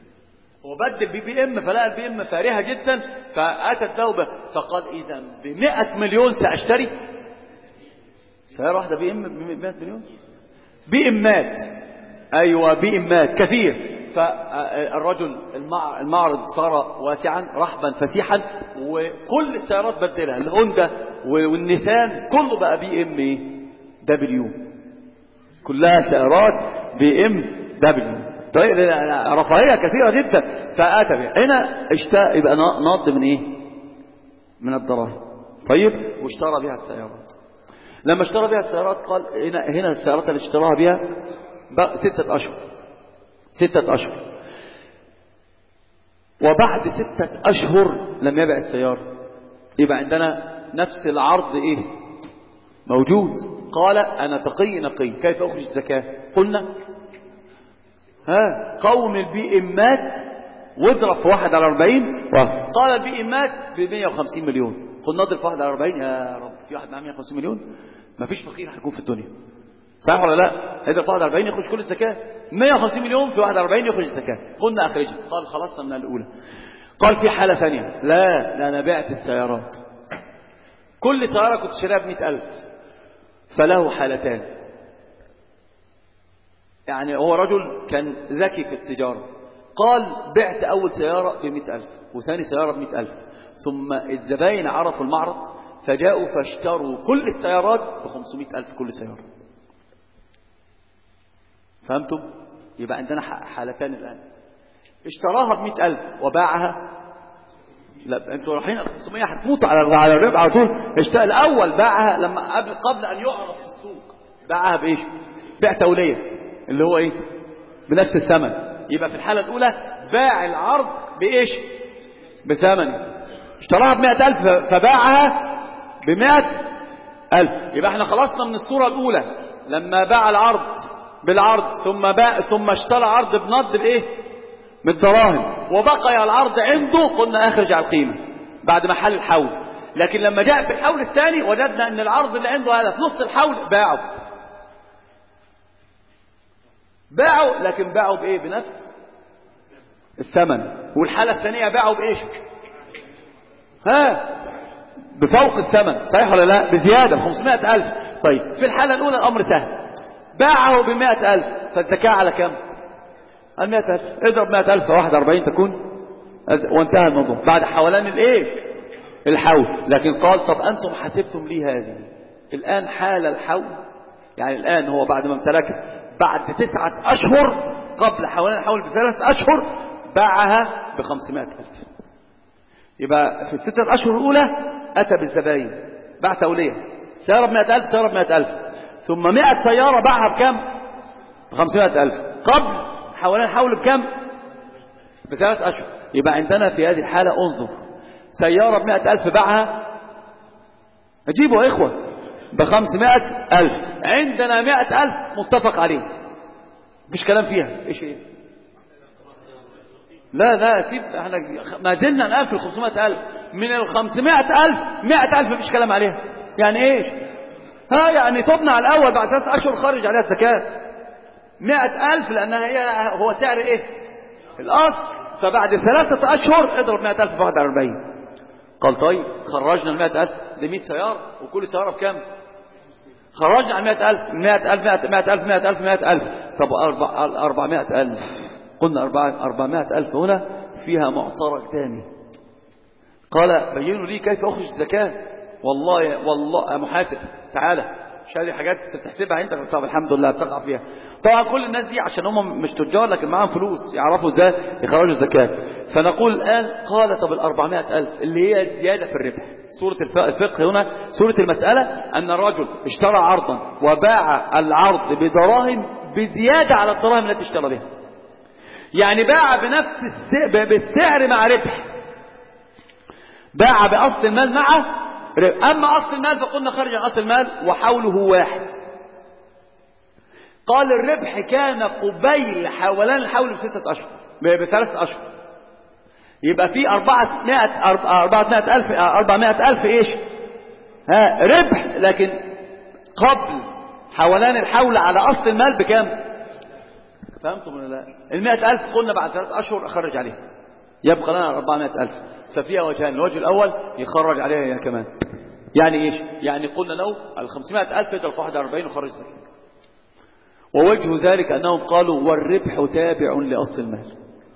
وبدل بي ام، فلقى البي ام فارهة جدا، فأتت له فقال إذا ب100 مليون سأشتري سيارة واحدة بي ام ب100 مليون. بي امات، أيوة بي امات كثير. فالرجل المعرض صار واسعا رحبا فسيحا، وكل السيارات بدلها، الهوندا والنيسان كله بقى بي ام دبليو، كلها سيارات بي ام دبليو. طيب رفاهية كثيرة جدا. فآتى بها هنا يبقى ناض من ايه؟ من الدراهم. طيب واشترى بها السيارات. لما اشترى بها السيارات قال هنا السيارات اللي اشتراها بها 6 أشهر. 6 أشهر. وبعد 6 أشهر لم يبيع السيارة، يبقى عندنا نفس العرض ايه موجود. قال أنا تقي نقي، كيف أخرج الزكاة؟ قلنا قوم البي امات واضرب في 1 على 40. قال البي امات ب150 مليون. قلنا نضرب في 1 على 40. يا رب في واحد معاه 150 مليون؟ ما فيش فقير هيكون في الدنيا، صح ولا لا؟ اضرب في 1 على 40 يخرج كل الزكاة. 150 مليون في 1 على 40 يخرج الزكاة. قلنا أخرجها. قال خلصنا من الأولى. قال في حالة ثانية، لا أنا بعت السيارات، كل سيارة كنت شراها ب100,000، فله حالتان. يعني هو رجل كان ذكي في التجارة، قال بعت أول سيارة ب100,000 وثاني سيارة ب100,000، ثم الزباين عرفوا المعرض فجاءوا فاشتروا كل السيارات ب500,000 كل سيارة. فهمتم؟ يبقى عندنا حالتان الآن. اشتراها ب100,000 وباعها، لا انتوا رايحين 500 هتموتوا على الربح على طول. الأول باعها لما قبل أن يعرف في السوق، باعها بإيش؟ بيع تولية اللي هو إيه؟ بنفس الثمن. يبقى في الحالة الأولى باع العرض بإيش؟ بثمن. اشتراها ب100,000 فباعها ب100,000. يبقى احنا خلصنا من الصورة الأولى لما باع العرض بالعرض ثم اشترى عرض بنض بإيه؟ بالدراهم، وبقي العرض عنده قلنا اخرج على القيمة بعد ما حل الحول. لكن لما جاء في الحول الثاني وجدنا ان العرض اللي عنده هذا في نص الحول باعوا لكن باعوا بايه؟ بنفس الثمن. والحالة الثانية باعوا بايش؟ بفوق الثمن، صحيح ولا لا؟ بزيادة ب500,000. طيب في الحالة الأولى الأمر سهل، باعه ب100,000 فالزكاة على كم؟ 100,000. اضرب 100,000 في 41 تكون وانتهى الموضوع بعد حولان الايه؟ الحول. لكن قال طب أنتم حسبتم لي هذه الآن حال الحول، يعني الآن هو بعد ما امتلكت بعد 9 أشهر قبل حولان الحول ب3 أشهر باعها ب500,000. يبقى في ال6 أشهر الأولى أتى بالزباين، باع تولية، سيارة ب100,000 سيارة ب100,000، ثم 100 سيارة باعها بكم؟ ب500,000. قبل حوالين الحول بكم؟ ب3 أشهر. يبقى عندنا في هذه الحالة انظر، سيارة ب100,000 باعها، اجيبوا يا إخوة، ب500,000. عندنا 100,000 متفق عليه، مفيش كلام فيها. ايش ايه؟ لا سيب، احنا ما زلنا الآن في 500,000. من 500,000 100,000 مفيش كلام عليها. يعني ايش؟ يعني تبنى على الأول بعد 3 أشهر خارج عليها الزكاة 100,000، لأنها هو سعر ايه؟ الأصل. فبعد 3 أشهر اضرب 100,000 في 41. قال طيب خرجنا 100,000 دي 100 سيارة، وكل سيارة بكم؟ خرجنا على 100,000 100,000. طب 400,000 قلنا 400,000 هنا فيها معترك ثاني. قال بينوا لي كيف أخرج الزكاة. والله يا محاسب تعالى، مش هذه حاجات تحسبها انت. طب الحمد لله بتقع فيها. طبعا كل الناس دي عشان هم مش تجار لكن معاهم فلوس يعرفوا ازاي يخرجوا الزكاة. فنقول الآن قال طب 400,000 اللي هي زيادة في الربح. سورة الفقه هنا، سورة المسألة أن الرجل اشترى عرضا وباع العرض بدراهم بزيادة على الدراهم التي اشترى بها، يعني باع بنفس بالسعر مع ربح، باع بأصل المال مع ربح. أما أصل المال فقلنا خرج عن أصل المال وحوله واحد. قال الربح كان قبيل حولان الحول ب6 أشهر ب3 أشهر. يبقى في 400,000 ايش؟ ربح، لكن قبل حولان الحول على أصل المال بكام؟ فهمتم ولا لا؟ 100,000 قلنا بعد 3 أشهر أخرج عليها، يبقى لنا 400,000. ففيها وجهان، الوجه الأول يخرج عليها هي كمان. يعني ايش؟ يعني قلنا له 500,000 يضرب في 41 وخرج الزكاة. ووجه ذلك أنهم قالوا والربح تابع لأصل المال،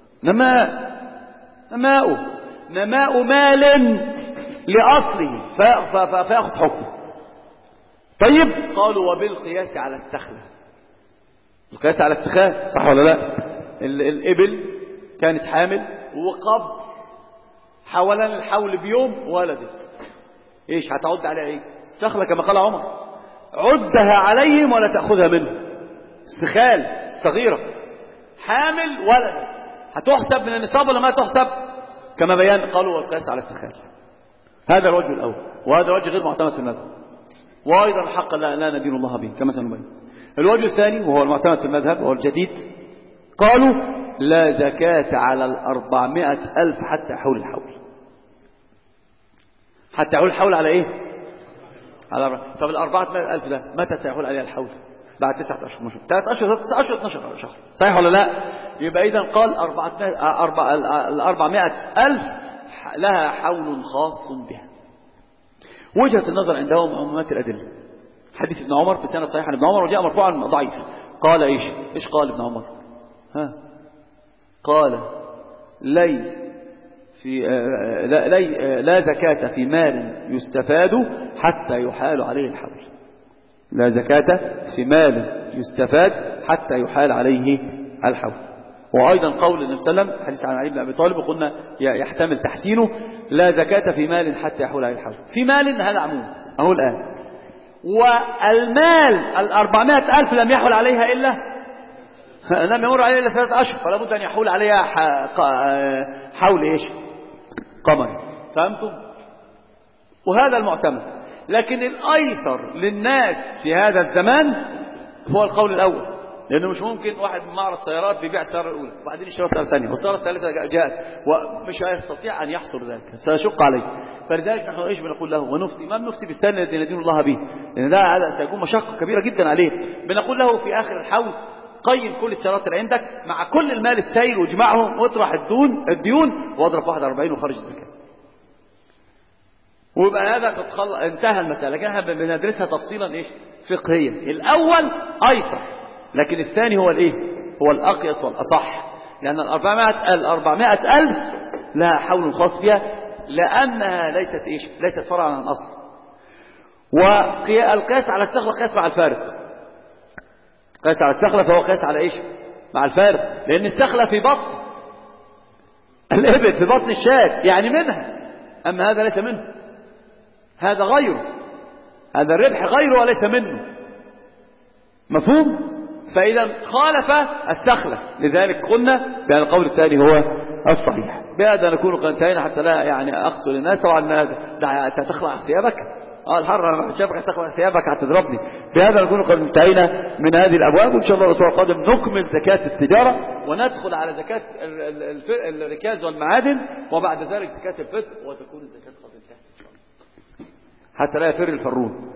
نماء مال لأصله فيأخذ حكمه. طيب قالوا وبالقياس على السخلة، القياس على السخاء، صح ولا لا؟ الإبل كانت حامل وقبل حولان الحول بيوم ولدت، ايش هتعد عليها؟ ايه؟ السخلة كما قال عمر، عدها عليهم ولا تأخذها منهم. السخال صغيرة حامل ولدت هتحسب من النصاب ولا ما تحسب؟ كما بيان قالوا والقياس على السخال. هذا الوجه الأول، وهذا الوجه غير معتمد في المذهب، وأيضا الحق لا ندين الله به كما سنبين. الوجه الثاني وهو المعتمد في المذهب وهو الجديد، قالوا لا زكاة على 400,000 حتى يحول الحول. حتى يحول الحول على ايه؟ طب 400,000 ده متى سيحول عليها الحول؟ بعد 9 أشهر، 3 أشهر 9 أشهر 12 شهر، صحيح ولا لا؟ يبقى إذن قال 400,000 لها حول خاص بها. وجهة النظر عندهم عمومات الأدلة، حديث ابن عمر في سنة صحيح عن ابن عمر وجاء مرفوعا ضعيف. قال ايش قال ابن عمر؟ قال لا زكاة في مال يستفاد حتى يحال عليه الحول. لا زكاة في مال يستفاد حتى يحال عليه الحول. وأيضا قول النبي صلى الله عليه وسلم حديث عن علي بن أبي طالب وقلنا يحتمل تحسينه: لا زكاة في مال حتى يحول عليه الحول. في مال هذا عموم أهو الآن. والمال 400,000 لم يحول عليها إلا لم يمر عليها إلا 3 أشهر، فلا بد أن يحول عليها حول إيش؟ قمري. فهمتم؟ وهذا المعتمد. لكن الأيسر للناس في هذا الزمان هو القول الأول، لأنه مش ممكن واحد من معرض سيارات بيبيع السيارة الأولى وبعدين يشتري السيارة الثانية والسيارة الثالثة جاءت ومش هيستطيع أن يحصل ذلك، سيشق عليه. فلذلك نحن إيش بنقول له؟ ونفتي ما بنفتي بالثاني الذي ندين الله به، لأن هذا سيكون مشقة كبيرة جدا عليه. بنقول له في آخر الحول قيم كل السيارات اللي عندك مع كل المال السائل واجمعهم واطرح الديون واضرب 41 وخرج الزكاة. ويبقى هذا قد انتهى المسألة. لكن احنا بندرسها تفصيلا ايش؟ فقهيا. الأول أيسر، لكن الثاني هو الايه؟ هو الأقيس والأصح، لأن 400,000 لها حول خاص فيها، لأنها ليست ايش؟ ليست فرعا عن أصل. والقياس على السخلة قياس مع الفارق. قياس على السخلة فهو قياس على ايش؟ مع الفارق، لأن السخلة في بطن الإبل، في بطن الشاة، يعني منها، أما هذا ليس منه، هذا غيره، هذا الربح غيره وليس منه. مفهوم؟ فإذا خالف السخلة، لذلك قلنا بأن القول الثاني هو الصحيح. بهذا نكون قد انتهينا، حتى لا يعني أقتل الناس. طبعا تخلع ثيابك، الحر لما شافك تخلع ثيابك هتضربني. بهذا نكون قد انتهينا من هذه الأبواب، وإن شاء الله الأسبوع القادم نكمل زكاة التجارة وندخل على زكاة الركاز والمعادن، وبعد ذلك زكاة الفطر، وتكون الزكاة قد انتهت حتى لا يفر الفرون.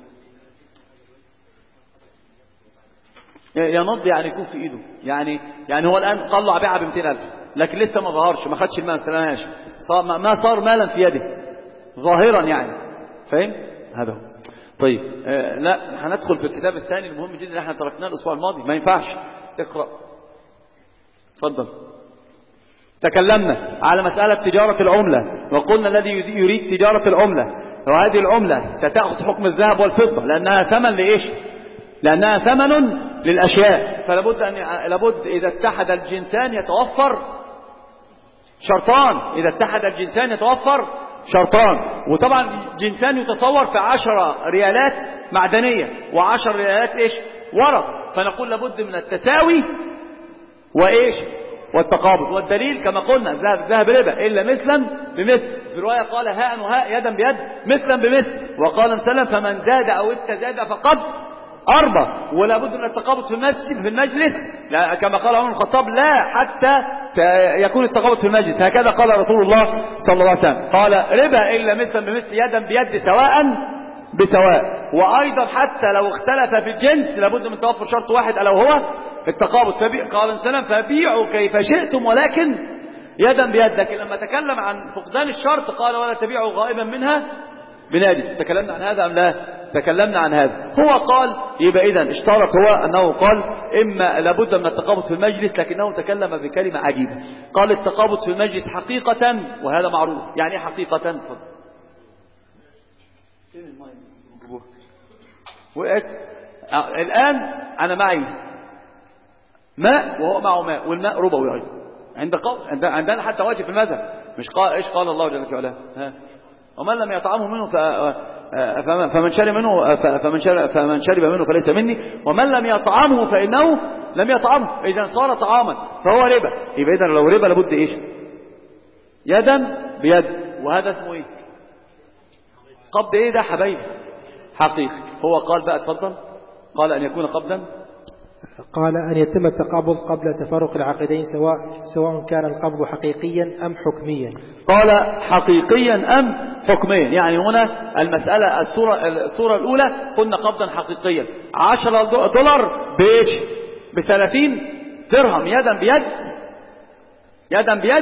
ينض يعني يكون في ايده، يعني هو الآن طلع بيعها ب200,000 لكن لسه ما ظهرش، ما خدش المال، ما صار مالا في يده ظاهرا يعني. فاهم؟ هذا هو. طيب لا هندخل في الكتاب الثاني المهم جدا اللي احنا تركناه الأسبوع الماضي، ما ينفعش اقرأ. تفضل. تكلمنا على مسألة تجارة العملة، وقلنا الذي يريد تجارة العملة وهذه العملة ستأخذ حكم الذهب والفضة، لأنها ثمن لإيش؟ لأنها ثمن للأشياء. لابد إذا اتحد الجنسان يتوفر شرطان، إذا اتحد الجنسان يتوفر شرطان. وطبعا جنسان يتصور في 10 ريالات معدنية و10 ريالات إيش؟ ورق. فنقول لابد من التساوي وإيش؟ والتقابض. والدليل كما قلنا ذهب ربا إلا مثلا بمثل. في رواية قال هاء وهاء يدا بيد مثلا بمثل. وقال مثلا فمن زاد أو استزاد فقد أربى. ولا بد من التقابض في المجلس كما قال عمر الخطاب: لا حتى يكون التقابض في المجلس. هكذا قال رسول الله صلى الله عليه وسلم، قال ربا إلا مثلا بمثل يدا بيد سواء بسواء. وأيضا حتى لو اختلف في الجنس لابد من توفر شرط واحد ألا وهو التقابض. قال السلام: فبيعوا كيف شئتم ولكن يدا بيد. لكن لما تكلم عن فقدان الشرط قال: ولا تبيعوا غائبا منها بناجس. تكلمنا عن هذا أم لا؟ تكلمنا عن هذا. هو قال يبقى إذن اشترط هو أنه قال إما لابد من التقابض في المجلس، لكنه تكلم بكلمة عجيبة. قال التقابض في المجلس حقيقة، وهذا معروف. يعني حقيقة وقت الآن أنا معي ماء وهو معه ماء، والماء ربوي أيضا عندنا حتى واجب في المذهب. مش قال إيش قال الله جل وعلا؟ ومن لم يطعمه منه فمن شرب منه فليس مني، ومن لم يطعمه فإنه لم يطعمه. إذا صار طعاما فهو ربا. يبقى إذا لو ربا لابد إيش؟ يدا بيد. وهذا اسمه إيه؟ قبض. إيه ده حبايبي؟ حقيقي. هو قال بقى اتفضل. قال أن يكون قبضا، قال أن يتم التقابض قبل تفرق العقدين سواء كان القبض حقيقيا أم حكميا. قال حقيقيا أم حكميا. يعني هنا المسألة الصورة الأولى قلنا قبضا حقيقيا 10 دولار بإيش؟ ب30 درهم يدا بيد، يدا بيد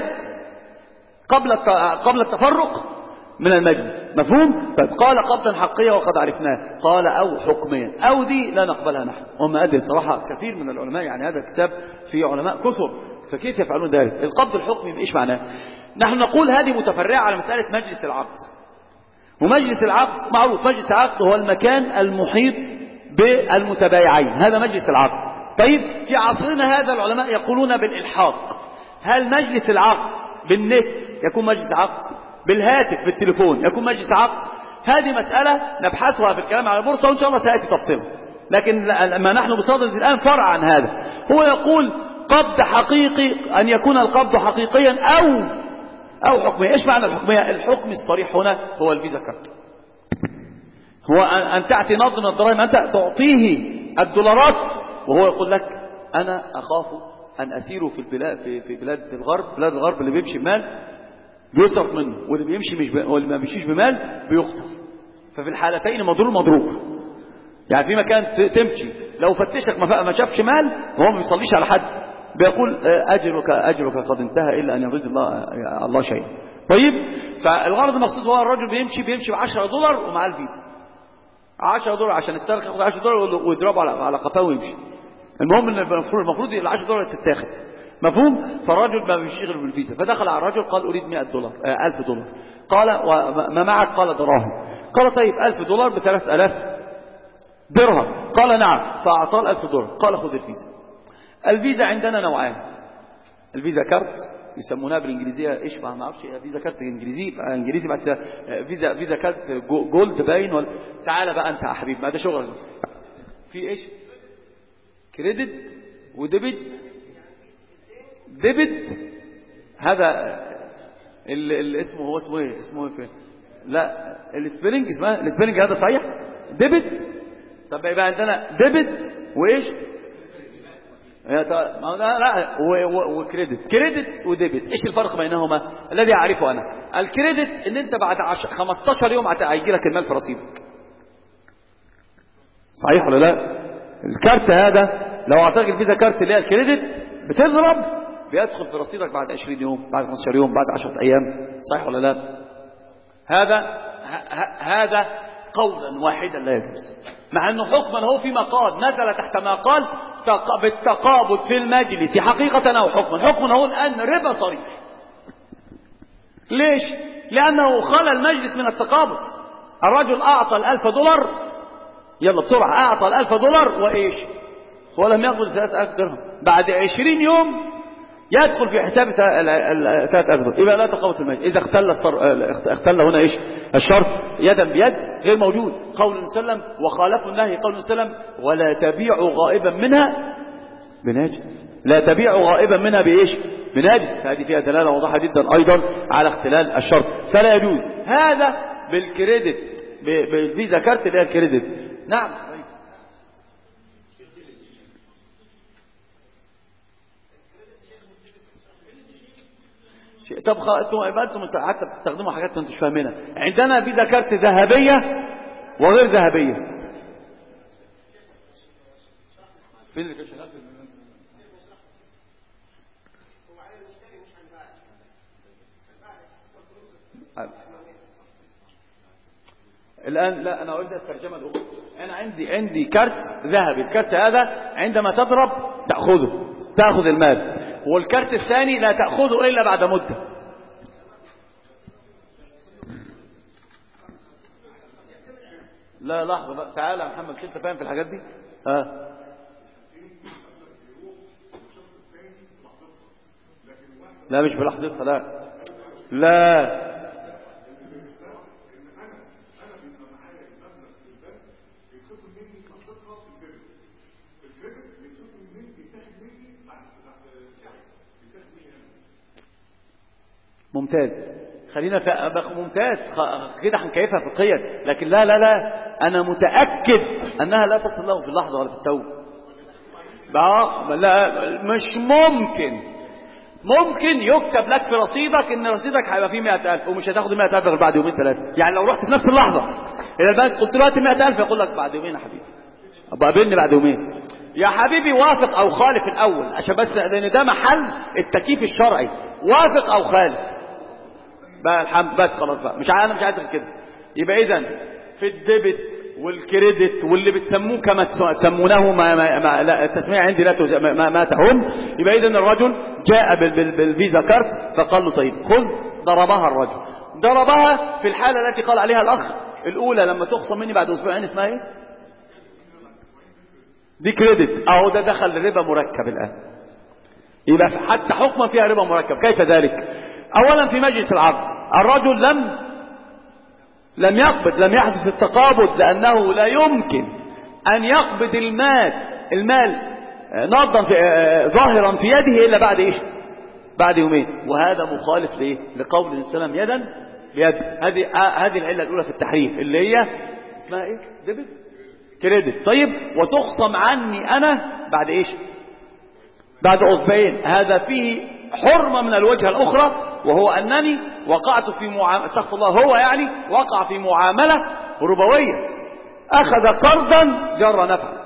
قبل التفرق من المجلس. مفهوم؟ طيب قال قبضا حقيقيا وقد عرفناه. قال أو حكميا. أو دي لا نقبلها نحن. وما أدري صراحة كثير من العلماء، يعني هذا الكتاب فيه علماء كثر، فكيف يفعلون ذلك؟ القبض الحكمي إيش معناه؟ نحن نقول هذه متفرعة على مسألة مجلس العقد. ومجلس العقد معروف، مجلس العقد هو المكان المحيط بالمتبايعين، هذا مجلس العقد. طيب في عصرنا هذا العلماء يقولون بالإلحاق. هل مجلس العقد بالنت يكون مجلس عقد؟ بالهاتف بالتليفون يكون مجلس عقد؟ هذه مسألة نبحثها في الكلام على البورصة وإن شاء الله سيأتي تفصيلها، لكن ما نحن بصدد الآن فرع عن هذا. هو يقول قبض حقيقي، أن يكون القبض حقيقيا أو حكميا. إيش معنى الحكمية؟ الحكم الصريح هنا هو الفيزا كارت. هو أن تأتي نظم من الضرائب، أنت تعطيه الدولارات وهو يقول لك أنا أخاف أن أسير في البلاد في بلاد الغرب. بلاد الغرب اللي بيمشي بمال بيصرف منه، واللي بيمشي واللي ما بيمشيش بمال بيخطف. ففي الحالتين مضروب. يعني في مكان تمشي لو فتشك ما شافش مال وهو ما بيصليش على حد بيقول أجرك قد انتهى إلا أن يريد الله شيئا. طيب، فالغرض المقصود هو الرجل بيمشي $10 ومعاه الفيزا $10 عشان السارق ياخد $10 ويضربه على قفاه ويمشي. المهم ان المفروض $10 تتاخد، مفهوم؟ فالرجل ما بيمشيش غير بالفيزا. فدخل على الرجل قال أريد $100 قال وما معك؟ قال دراهم. قال طيب $1000 ب3000 درهم. قال نعم. فأعطاه $1000 قال خذ الفيزا. الفيزا عندنا نوعان، الفيزا كارت يسمونها بالانجليزيه ايش ما اعرفش، فيزا كارت انجليزي بس فيزا كارت جولد باين ولا. تعال بقى انت يا حبيبي، ما ده شغل في ايش؟ كريدت وديبت. هذا اللي اسمه ايه فين؟ لا السبيلنج اسمها السبيلنج هذا صحيح ديبت. طب يبقى عندنا ديبت وايش؟ لا كريدت وديبت. ايش الفرق بينهما؟ الذي اعرفه انا الكريدت ان انت بعد 15 يوم هيجي لك المال في رصيدك، صحيح ولا لا؟ الكارت هذا لو اعطاك الفيزا كارت اللي هي الكريدت بتضرب بيدخل في رصيدك بعد 20 يوم، بعد 15 يوم، بعد 10 ايام، صحيح ولا لا؟ هذا قولا واحدا لا يجوز، مع انه حكما هو في مقال نزل تحت ما قال بالتقابض في المجلس حقيقة او حكما هو الان ربا صريح. ليش؟ لانه خلى المجلس من التقابض. الرجل اعطى $1000 يلا بسرعة، اعطى $1000 وايش؟ ولم يقبض 3000 درهم. بعد 20 يوم يدخل في حساب 3000 درهم، يبقى لا تقابض في المجلس. اذا اختل هنا ايش؟ الشرط يدا بيد غير موجود. قول وسلم وخالفوا النهي قول وسلم ولا تبيعوا غائبا منها بناجس. لا تبيعوا غائبا منها بايش؟ بناجس. هذه فيها دلاله واضحه جدا ايضا على اختلال الشرط، فلا يجوز هذا بالكريدت بالفيزا كارت اللي هي الكريدت. نعم. طب انتم حتى بتستخدموا حاجات ما انتوش فاهمينها. عندنا فيزا كارت ذهبيه وغير ذهبيه. فين اللي كان شغال في الان؟ لا انا اقول ده الترجمه الاخرى. انا عندي كارت ذهبي، الكارت هذا عندما تضرب تاخذ المال، والكارت الثاني لا تاخذه الا بعد مده. لا لحظه بقى، تعالى يا محمد، انت فاهم في الحاجات دي؟ لا مش بلحظتها، لا ممتاز. خلينا ممتاز كده هنكيفها فقهيا، لكن لا انا متاكد انها لا تصل له في اللحظه ولا في التو. لا مش ممكن يكتب لك في رصيدك ان رصيدك هيبقى فيه 100,000 ومش هتاخد 100,000 غير بعد يومين ثلاثه. يعني لو رحت في نفس اللحظه الى البنك قلت له هات 100,000 يقول لك بعد يومين يا حبيبي، ابقى قابلني بعد يومين يا حبيبي. وافق او خالف الاول عشان بس، لان ده محل التكييف الشرعي. وافق او خالف بقى الحمد، بس خلاص بقى انا مش عايز غير كده. يبقى اذا في الديبت والكريدت واللي بتسموه كما تسمونه لا التسميه عندي لا ما تهم. يبقى اذا الرجل جاء بالفيزا كارت فقال له طيب خذ. ضربها الرجل، ضربها في الحاله التي قال عليها الاخ الاولى لما تخصم مني بعد اسبوعين اسمها ايه؟ دي كريدت، اهو ده دخل ربا مركب الآن. يبقى حتى حكما فيها ربا مركب. كيف ذلك؟ اولا في مجلس العقد الرجل لم يقبض، لم يحدث التقابض، لأنه لا يمكن أن يقبض المال نقدا ظاهرا في يده إلا بعد إيش؟ بعد يومين. وهذا مخالف لإيه؟ لقول النبي صلى الله عليه وسلم يدا بيد. هذه العلة الأولى في التحريم اللي هي اسمها إيه؟ ديبت كريدت. طيب وتخصم عني أنا بعد إيش؟ بعد أسبوعين. هذا فيه حرمة من الوجهة الأخرى، وهو أنني وقعت في معاملة، استغفر الله، هو يعني وقع في معاملة ربوية، أخذ قرضا جر نفعا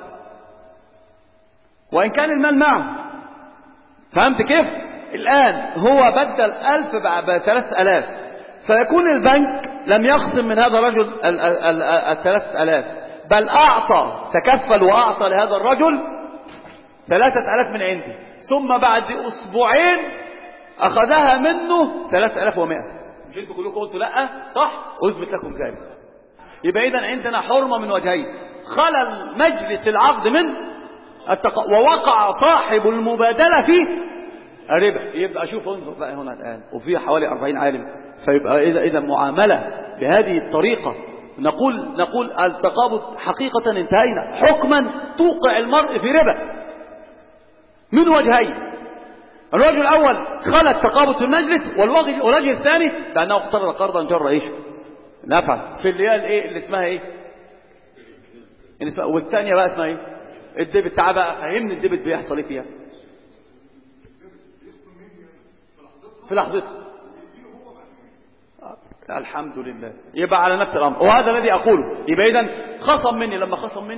وإن كان المال معه. فهمت كيف؟ الآن هو بدل 1000 ب3000، فيكون البنك لم يخصم من هذا الرجل 3000، بل أعطى، تكفل وأعطى لهذا الرجل 3000 من عنده، ثم بعد أسبوعين أخذها منه 3100. مش انتوا كلكم قلتوا لا؟ صح؟ أثبت لكم ذلك. يبقى إذن عندنا حرمة من وجهين: خلل مجلس العقد من ووقع صاحب المبادلة فيه الربا. يبقى شوف انظر بقى هنا الآن، وفي حوالي 40 عالم. فيبقى إذا معاملة بهذه الطريقة نقول التقابض حقيقة انتهينا. حكما توقع المرء في ربا من وجهين: الوجه الأول خلت تقابض في المجلس، والوجه الثاني لأنه اقترض قرضا جر ايش؟ نفعا. في اللي هي الايه اللي اسمها ايه؟ اللي اسمها، والثانيه بقى اسمها ايه؟ الديبت. تعال بقى فهمني الديبت بيحصل ايه فيها؟ في لحظتها. الحمد لله. يبقى على نفس الامر، وهذا الذي اقوله. يبقى اذا خصم مني، لما خصم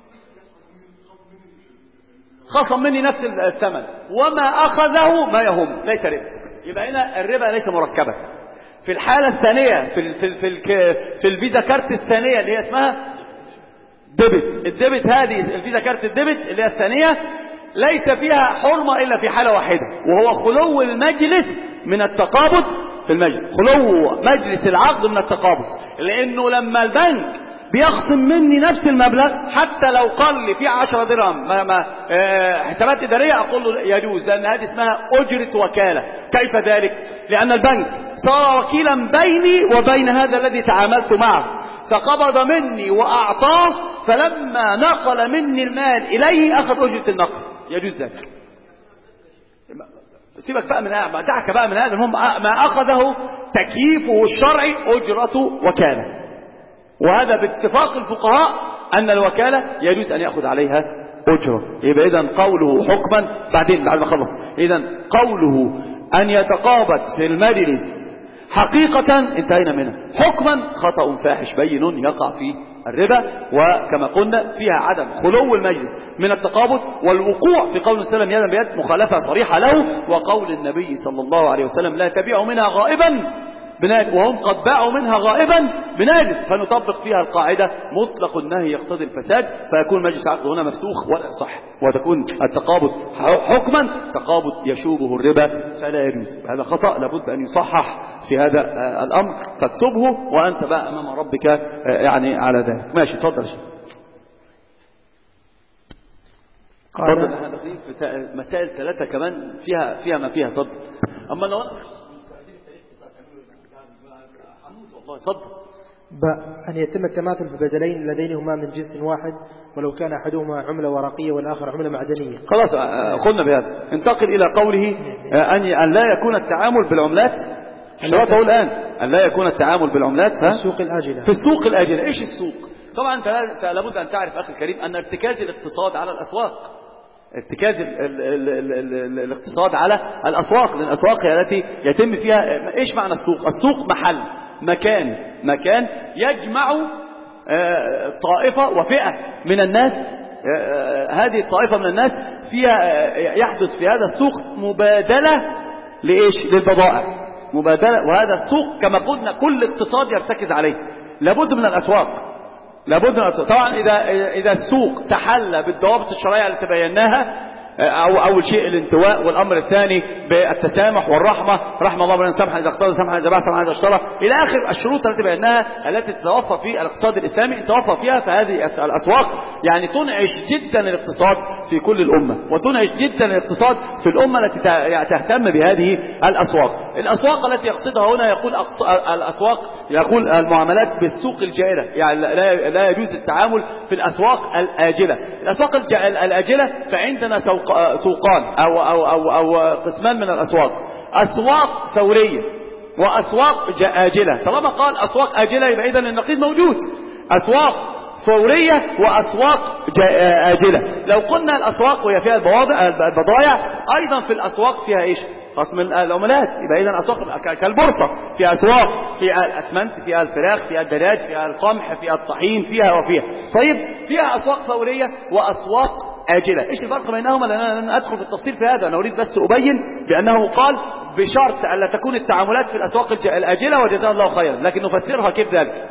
مني نفس الثمن، وما أخذه ما يهم، ليس ربا. يبقى هنا الربا ليس مركبا. في الحالة الثانية في الفيزا كارت الثانية اللي هي اسمها ديبت. الديبت هذه الفيزا كارت الديبت اللي هي الثانية ليس فيها حرمة إلا في حالة واحدة، وهو خلو المجلس من التقابض في المجلس، خلو مجلس العقد من التقابض. لأنه لما البنك بيخصم مني نفس المبلغ، حتى لو قال لي في 10 درهم حسابات إدارية، أقول له يجوز، لأن هذه اسمها أجرة وكالة. كيف ذلك؟ لأن البنك صار وكيلا بيني وبين هذا الذي تعاملت معه، فقبض مني وأعطاه، فلما نقل مني المال إليه أخذ أجرة النقل. يجوز ذلك. سيبك بقى من هذا، دعك بقى من هذا. هم ما أخذه تكييفه الشرعي أجرة وكالة، وهذا باتفاق الفقهاء أن الوكالة يجوز أن يأخذ عليها أجرة. يبقى إذن قوله حكما بعد ما خلص، إذن قوله أن يتقابض في المجلس حقيقة انتهينا منه. حكما خطأ فاحش بين يقع فيه الربا، وكما قلنا فيها عدم خلو المجلس من التقابض، والوقوع في قول السلام يدا بيد مخالفة صريحة له، وقول النبي صلى الله عليه وسلم لا تبيعوا منها غائبا بناجس، وهم قد باعوا منها غائبا بناجس. فنطبق فيها القاعدة مطلق النهي يقتضي الفساد، فيكون مجلس عقد هنا مفسوخ ولا صح، وتكون التقابض حكما تقابض يشوبه الربا فلا يجوز. هذا خطأ لابد أن يصحح في هذا الأمر، فاكتبه وأنت بقى أمام ربك يعني على ذلك. ماشي، تفضل يا شيخ. تفضل. احنا داخلين في مسائل 3 كمان فيها ما فيها. تفضل. أما لو أن يتم التماثل في بدلين الذين هما من جنس واحد، ولو كان أحدهما عملة ورقية والآخر عملة معدنية. خلاص قلنا بهذا. انتقل إلى قوله أن لا يكون التعامل بالعملات. الشباب أقول الآن أن لا يكون التعامل بالعملات في السوق الآجلة. في السوق الآجلة. إيش السوق؟ طبعا أنت لابد أن تعرف أخي الكريم أن ارتكاز الاقتصاد على الأسواق، ارتكاز الاقتصاد على الأسواق، لأن الأسواق هي التي يتم فيها. إيش معنى السوق؟ السوق محل، مكان يجمع طائفة وفئة من الناس. هذه الطائفة من الناس فيها يحدث في هذا السوق مبادلة لإيش؟ للبضائع، مبادلة. وهذا السوق كما قلنا كل اقتصاد يرتكز عليه، لابد من الأسواق، لابد من الأسواق. طبعا إذا السوق تحلى بالضوابط الشرعية التي بيناها أول شيء الانتواء، والأمر الثاني بالتسامح والرحمة، رحم الله من سمح إذا اقتضى، سمح إذا باع، سمح إذا اشترى، إلى آخر الشروط التي بينها التي تتوفر في الاقتصاد الإسلامي. إن توفر فيها فهذه الأسواق يعني تنعش جدا الاقتصاد في كل الأمة، وتنعش جدا الاقتصاد في الأمة التي تهتم بهذه الأسواق. الأسواق التي يقصدها هنا يقول الأسواق، يقول المعاملات بالسوق الجائلة، يعني لا يجوز التعامل في الأسواق الآجلة. الأسواق الآجلة فعندنا سوقان أو قسمان من الأسواق: أسواق ثورية وأسواق آجلة. طالما قال أسواق آجلة يبقى إذن النقيض موجود، أسواق فورية وأسواق آجلة. لو قلنا الأسواق وهي فيها البضائع، أيضا في الأسواق فيها إيش؟ خصم العملات. يبقى إذن أسواق كالبورصة، فيها أسواق، فيها الأسمنت، فيها الفراخ، فيها الدجاج، فيها القمح، فيها الطحين، فيها وفيها. طيب فيها أسواق فورية وأسواق آجلة، إيش الفرق بينهما؟ لأن أنا لن أدخل في التفصيل في هذا، أنا أريد بس أبين بأنه قال بشرط ألا تكون التعاملات في الأسواق الآجلة، وجزاه الله خيرا، لكن نفسرها كيف ذلك.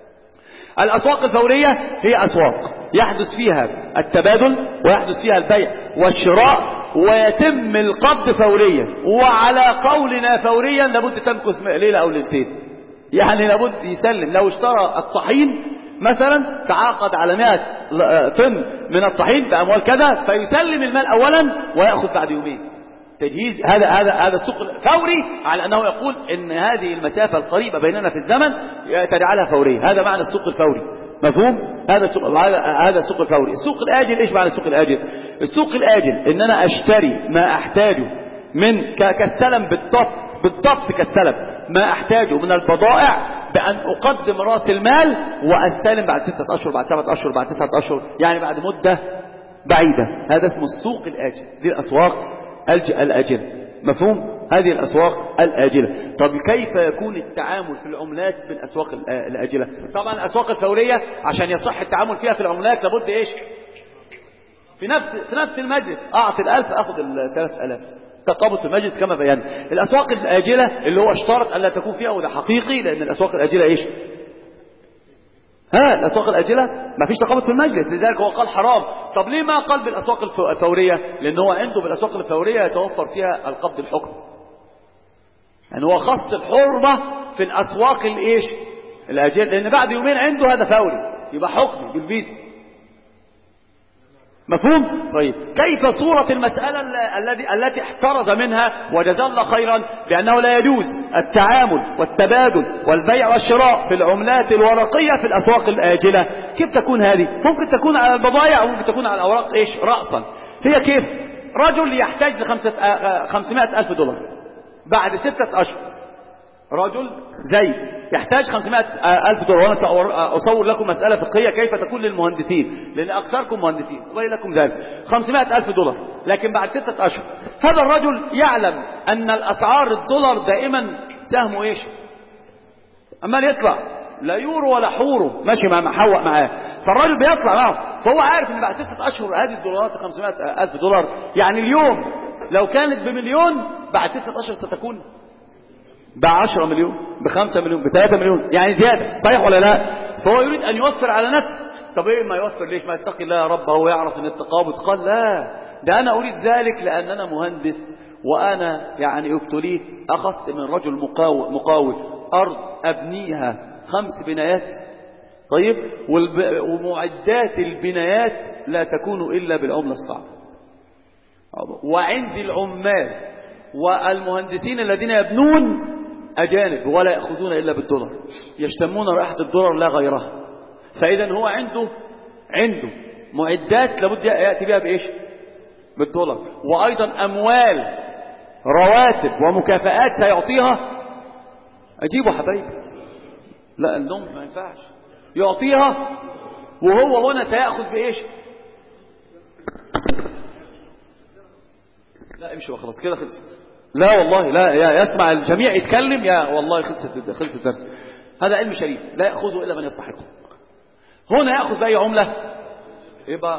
الأسواق الفورية هي أسواق يحدث فيها التبادل ويحدث فيها البيع والشراء ويتم القبض فوريا، وعلى قولنا فوريا لابد تمكث ليلة أو ليلتين، يعني لابد يسلم. لو اشترى الطحين مثلا، تعاقد على 100 طن من الطحين بأموال كذا، فيسلم المال أولا ويأخذ بعد يومين تجهيز. هذا السوق الفوري، على أنه يقول إن هذه المسافة القريبة بيننا في الزمن تجعلها فورية. هذا معنى السوق الفوري، مفهوم؟ هذا السوق الفوري. السوق الآجل إيش معنى السوق الآجل؟ السوق الآجل إن أنا أشتري ما أحتاجه من كالسلم، بالضبط كالسلم، ما أحتاجه من البضائع، بأن أقدم رأس المال وأستلم بعد 6 أشهر، بعد 7 أشهر، بعد 9 أشهر، يعني بعد مدة بعيدة. هذا اسمه السوق الآجل، دي الأسواق الآجلة، مفهوم؟ هذه الأسواق الآجلة. طب كيف يكون التعامل في العملات بالأسواق الآجلة؟ طبعا الأسواق الفورية عشان يصح التعامل فيها في العملات لابد إيش؟ في نفس المجلس أعطي 1000 أخذ 3000، تقابض في المجلس كما بينا. الأسواق الآجلة اللي هو اشترط ألا تكون فيها، وده حقيقي، لأن الأسواق الآجلة إيش؟ الأسواق الآجلة ما فيش تقابض في المجلس، لذلك هو قال حرام. طب ليه ما قال بالأسواق الفورية؟ لأن هو عنده بالأسواق الفورية يتوفر فيها القبض الحكم، يعني هو خص الحرمة في الأسواق الإيش؟ الآجلة، لأن بعد يومين عنده هذا فوري، يبقى حكم بالفيديو، مفهوم؟ طيب كيف صورة المسألة التي احترز منها وجزاه الله خيرا بأنه لا يجوز التعامل والتبادل والبيع والشراء في العملات الورقية في الأسواق الآجلة؟ كيف تكون هذه؟ ممكن تكون على البضائع وممكن تكون على الأوراق إيش؟ رأسا. هي كيف؟ رجل يحتاج $500,000 بعد 6 أشهر، رجل زيد يحتاج $500,000. وانا اصور لكم مسألة فقهية كيف تكون للمهندسين، لان اكثركم مهندسين وغير لكم ذلك. $500,000 لكن بعد 6 أشهر هذا الرجل يعلم ان الاسعار الدولار دائما سهمه ايش؟ اما يطلع لا يورو ولا حورو، ماشي مع محوق معاه، فالراجل بيطلع معه، فهو عارف ان بعد 6 أشهر هذه الدولارات $500,000، يعني اليوم لو كانت ب1,000,000 بعد 6 أشهر ستكون ب10 مليون، ب5 مليون، ب3 مليون، يعني زيادة، صحيح ولا لا؟ فهو يريد أن يوفر على نفسه. طب إيه ما يوفر ليش؟ ما يتقي الله يا رب، هو يعرف أن التقابض. قال لا، ده أنا أريد ذلك لأن أنا مهندس، وأنا يعني ابتليت، أخذت من رجل مقاول أرض أبنيها 5 بنايات، طيب، ومعدات البنايات لا تكون إلا بالعملة الصعبة، وعندي العمال والمهندسين الذين يبنون أجانب ولا يأخذون إلا بالدولار، يشتمون رائحة الدولار لا غيرها. فإذا هو عنده معدات لابد يأتي بها بإيش؟ بالدولار، وأيضا أموال رواتب ومكافآت سيعطيها. أجيبوا حبايبي، لا النوم ما ينفعش، يعطيها، وهو هنا سيأخذ بإيش؟ لا امشي وخلاص كده خلصت. لا والله لا، يسمع الجميع يتكلم، يا والله خلصت الدرس. هذا علم شريف لا يأخذه إلا من يستحقه. هنا يأخذ بأي عملة؟ يبقى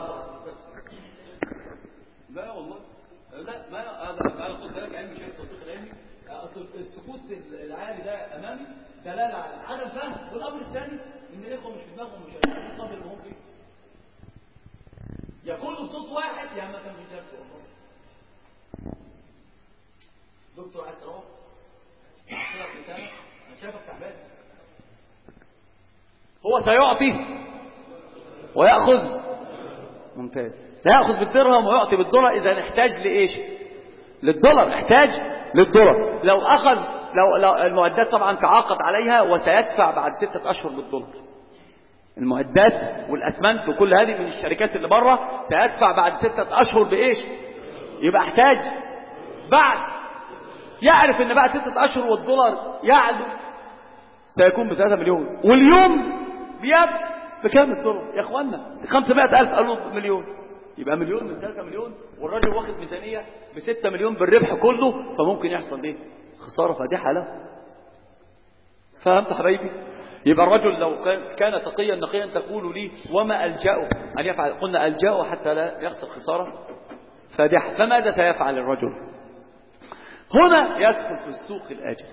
لا والله لا، ما هذا أنا قلت لك علم شريف، التطبيق العلمي. أصل السكوت العالي ده أمامي دلالة على عدم فهم، والأمر الثاني إن الإخوة مش في دماغهم، مش قبل ما هم فيه يقولوا بصوت واحد، يا ما كان في درس والله. دكتور عايز تروح انا شايفك تعبان. هو سيعطي ويأخذ، ممتاز، سيأخذ بالدرهم ويعطي بالدولار إذا نحتاج لإيش؟ للدولار، نحتاج للدولار. لو أخذ لو المعدات طبعا تعاقد عليها وسيدفع بعد 6 أشهر بالدولار. المعدات والأسمنت وكل هذه من الشركات اللي بره سيدفع بعد 6 أشهر بإيش؟ يبقى احتاج بعد، يعرف ان بعد 6 أشهر والدولار يعلو سيكون ب3 مليون، واليوم بيبقى بكام الدولار يا اخوانا؟ 500,000 قالوا مليون، يبقى مليون من 3 مليون، والراجل واخد ميزانية ب6 مليون بالربح كله، فممكن يحصل ايه؟ خسارة فادحة له. فهمت حبايبي؟ يبقى الرجل لو كان تقيا نقيا تقول لي وما ألجأه أن يفعل؟ قلنا ألجأه حتى لا يخسر خسارة فادحة. فماذا سيفعل الرجل؟ هنا يدخل في السوق الآجلة.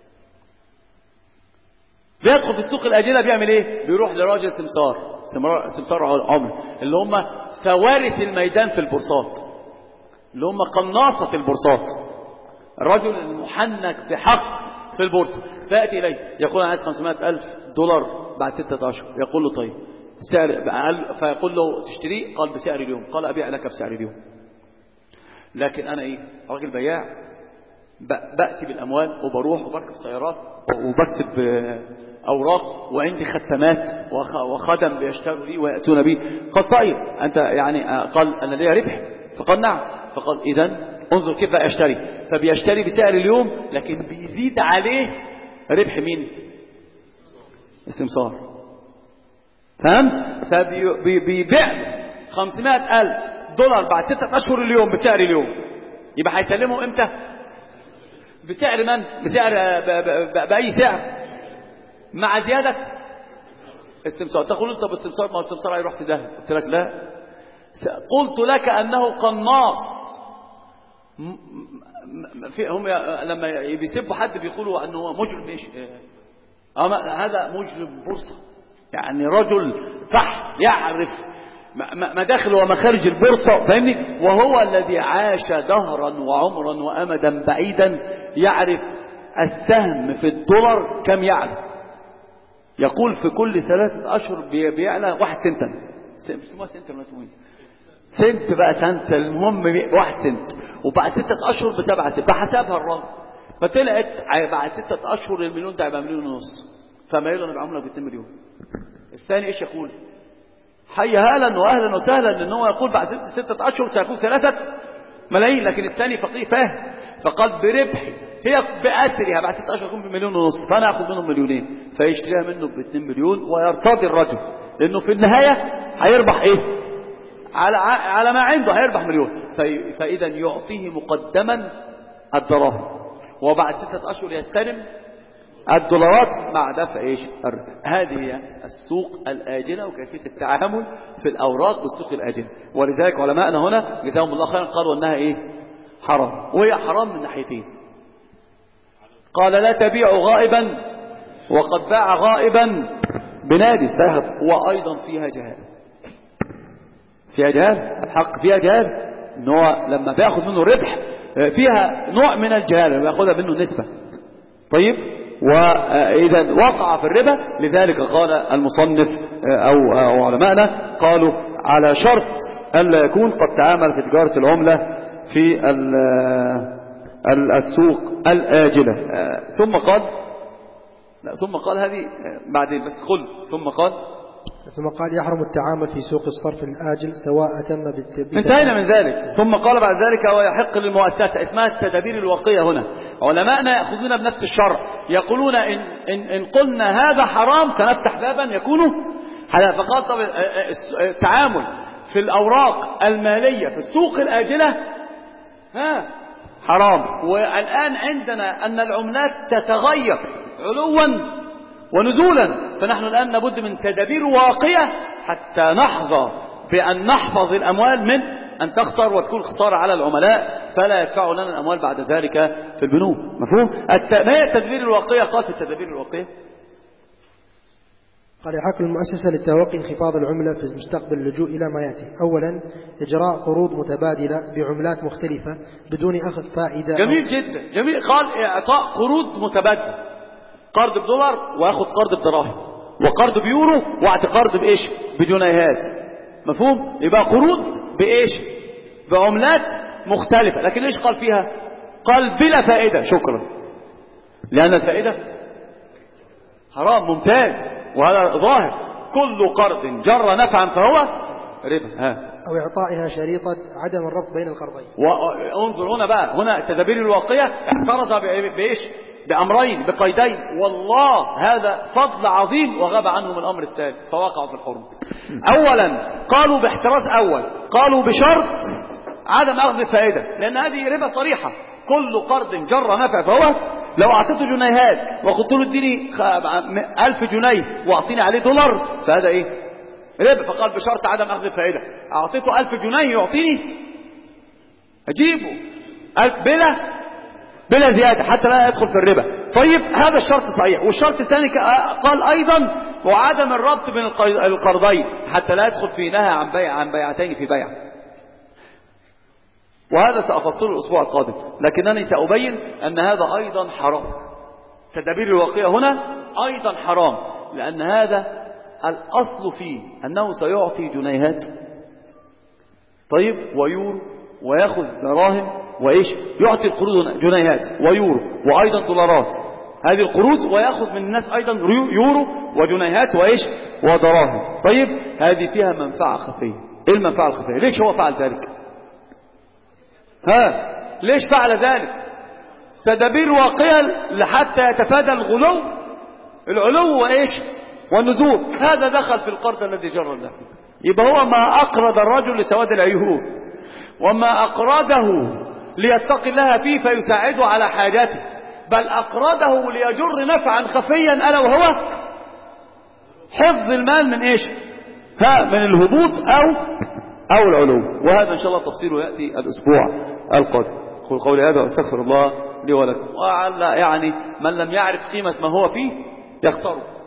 بيدخل في السوق الآجلة بيعمل ايه؟ بيروح لراجل سمسار عمر، اللي هم ثوارث الميدان في البورصات، اللي هم قناصة البورصات، الرجل المحنك بحق في البورصة. فيأتي إليه يقول أنا عايز 500,000 دولار بعد 6 أشهر. يقول له طيب السعر، فيقول له تشتريه؟ قال بسعر اليوم. قال أبيع لك بسعر اليوم، لكن أنا إيه؟ راجل بياع، بأتي بالأموال وبروح وبركب سيارات وبكتب أوراق وعندي ختمات وخدم بيشتروا لي ويأتون بي. قال طيب أنت يعني، قال أنا لي ربح؟ فقال نعم. فقال إذن انظر كيف أشتري. فبيشتري بسعر اليوم، لكن بيزيد عليه ربح مين؟ السمسار. فهمت؟ فبيبيع 500,000 دولار بعد 6 أشهر اليوم بسعر اليوم. يبقى هيسلمه امتى؟ بسعر من؟ بسعر بأي سعر؟ مع زيادة السمسار. تقول طب السمسار، ما السمسار هيروح في ده. قلت لك لا، قلت لك أنه قناص. هم لما بيسبوا حد بيقولوا أنه هو مجرم. ايش هذا؟ مجرم بورصة، يعني رجل فح يعرف مداخل ومخارج البورصة، فاهمني؟ وهو الذي عاش دهرا وعمرا وأمدا بعيدا، يعرف السهم في الدولار كم يعلى. يقول في كل 3 أشهر بيعلى 1 سنتا. اسمها سنت ولا اسمه ايه؟ سنت بقى، سنت، المهم 1 سنت. وبعد 6 أشهر ب7 سنت بحسابها الراجل. فطلعت بعد 6 أشهر المليون ده يبقى 1.5 مليون. فما يقول انا بعملها ب2 مليون. الثاني ايش يقول؟ حي هالا واهلا وسهلا، لان هو يقول بعد 6 أشهر سيكون 3 ملايين، لكن الثاني فقيه فاهم، فقال بربحي هي بأسرها بعد 6 أشهر يكون ب1.5 مليون، فانا اخذ منهم 2 مليون. فيشتريها منه ب2 مليون ويرتضي الرجل، لانه في النهايه هيربح ايه؟ على ما عنده هيربح 1 مليون. فاذا يعطيه مقدما الدراهم، وبعد 6 أشهر يستلم الدولارات مع دفع ايش؟ هذه هي السوق الآجلة وكيفية التعامل في الأوراق والسوق الآجلة. ولذلك علماءنا هنا جزاهم الله خيرا قالوا انها ايه؟ حرام. وهي حرام من ناحيتين. قال لا تبيع غائبا، وقد باع غائبا بنادي سهب، وأيضا فيها جهال. فيها جهال، الحق فيها جهال، ان هو لما بياخذ منه ربح فيها نوع من الجهال، بياخذها منه نسبة. طيب، وإذا وقع في الربا. لذلك قال المصنف أو علماءنا قالوا على شرط ألا يكون قد تعامل في تجارة العملة في السوق الآجلة. ثم قال هذه بعدين بس قل. ثم قال يحرم التعامل في سوق الصرف الآجل سواء تم انتهينا من ذلك. ثم قال بعد ذلك ويحق للمؤسسات، اسمها التدابير الواقية. هنا علماءنا يأخذون بنفس الشرع، يقولون إن قلنا هذا حرام سنفتح بابا يكون حلال. فقال طب التعامل في الأوراق المالية في السوق الآجلة حرام. والآن عندنا أن العملات تتغير علوا ونزولا، فنحن الآن لابد من تدابير واقية حتى نحظى بأن نحفظ الأموال من أن تخسر وتكون خسارة على العملاء، فلا يدفعوا لنا الأموال بعد ذلك في البنوك. مفهوم؟ ما هي التدابير الواقية؟ قال في التدابير الواقية قال يحق المؤسسة للتوقي انخفاض العملة في المستقبل اللجوء إلى ما يأتي. أولا إجراء قروض متبادلة بعملات مختلفة بدون أخذ فائدة. جميل جدا، جميل. قال إعطاء قروض متبادلة، قرض بدولار وأخذ قرض بدراهم، وقرض بيورو واعطي قرض بإيش؟ بجنيهات. مفهوم؟ يبقى قروض بإيش؟ بعملات مختلفة. لكن إيش قال فيها؟ قال بلا فائدة. شكرا، لأن الفائدة حرام. ممتاز، وهذا ظاهر. كل قرض جر نفعا فهو ربا. أو إعطائها شريطة عدم الربط بين القرضين. وانظر هنا بقى، هنا التدابير الواقية اعترض بإيش؟ بأمرين، بقيدين. والله هذا فضل عظيم وغاب عنهم الأمر الثالث فوقعوا في الحرم. أولا قالوا باحتراز، قالوا بشرط عدم أخذ الفائدة، لأن هذه ربا صريحة. كل قرض جر نفع فهو، لو أعطيته جنيهات وقلت له اديني 1000 جنيه واعطيني عليه دولار فهذا ايه؟ ربا. فقال بشرط عدم أخذ الفائدة. أعطيته 1000 جنيه يعطيني أجيبه بلا زيادة حتى لا يدخل في الربا. طيب هذا الشرط صحيح. والشرط الثاني قال أيضا وعدم الربط بين القرضين حتى لا يدخل في نهى عن بيعتين في بيع. وهذا سأفصله الأسبوع القادم، لكنني سأبين أن هذا أيضا حرام. تدابير الواقعة هنا أيضا حرام، لأن هذا الأصل فيه أنه سيعطي جنيهات، طيب، ويورو، ويأخذ دراهم، وإيش؟ يعطي القروض جنيهات ويورو وأيضا دولارات، هذه القروض، ويأخذ من الناس أيضا يورو وجنيهات وإيش؟ ودراهم. طيب هذه فيها منفعة خفية. إيه المنفعة الخفية؟ ليش هو فعل ذلك؟ ليش فعل ذلك؟ تدابير واقعة لحتى يتفادى العلو وإيش؟ والنزول. هذا دخل في القرض الذي جر النفع. يبقى هو ما أقرض الرجل لسواد العيوب، وما أقرضه ليتقي الله فيه فيساعده على حاجاته، بل أقرضه ليجر نفعا خفيا ألا وهو حفظ المال من إيش؟ من الهبوط أو العلو. وهذا إن شاء الله تفصيله يأتي الأسبوع القادم. قل قولي هذا وأستغفر الله لي ولكم. وعلى يعني من لم يعرف قيمة ما هو فيه يختاره.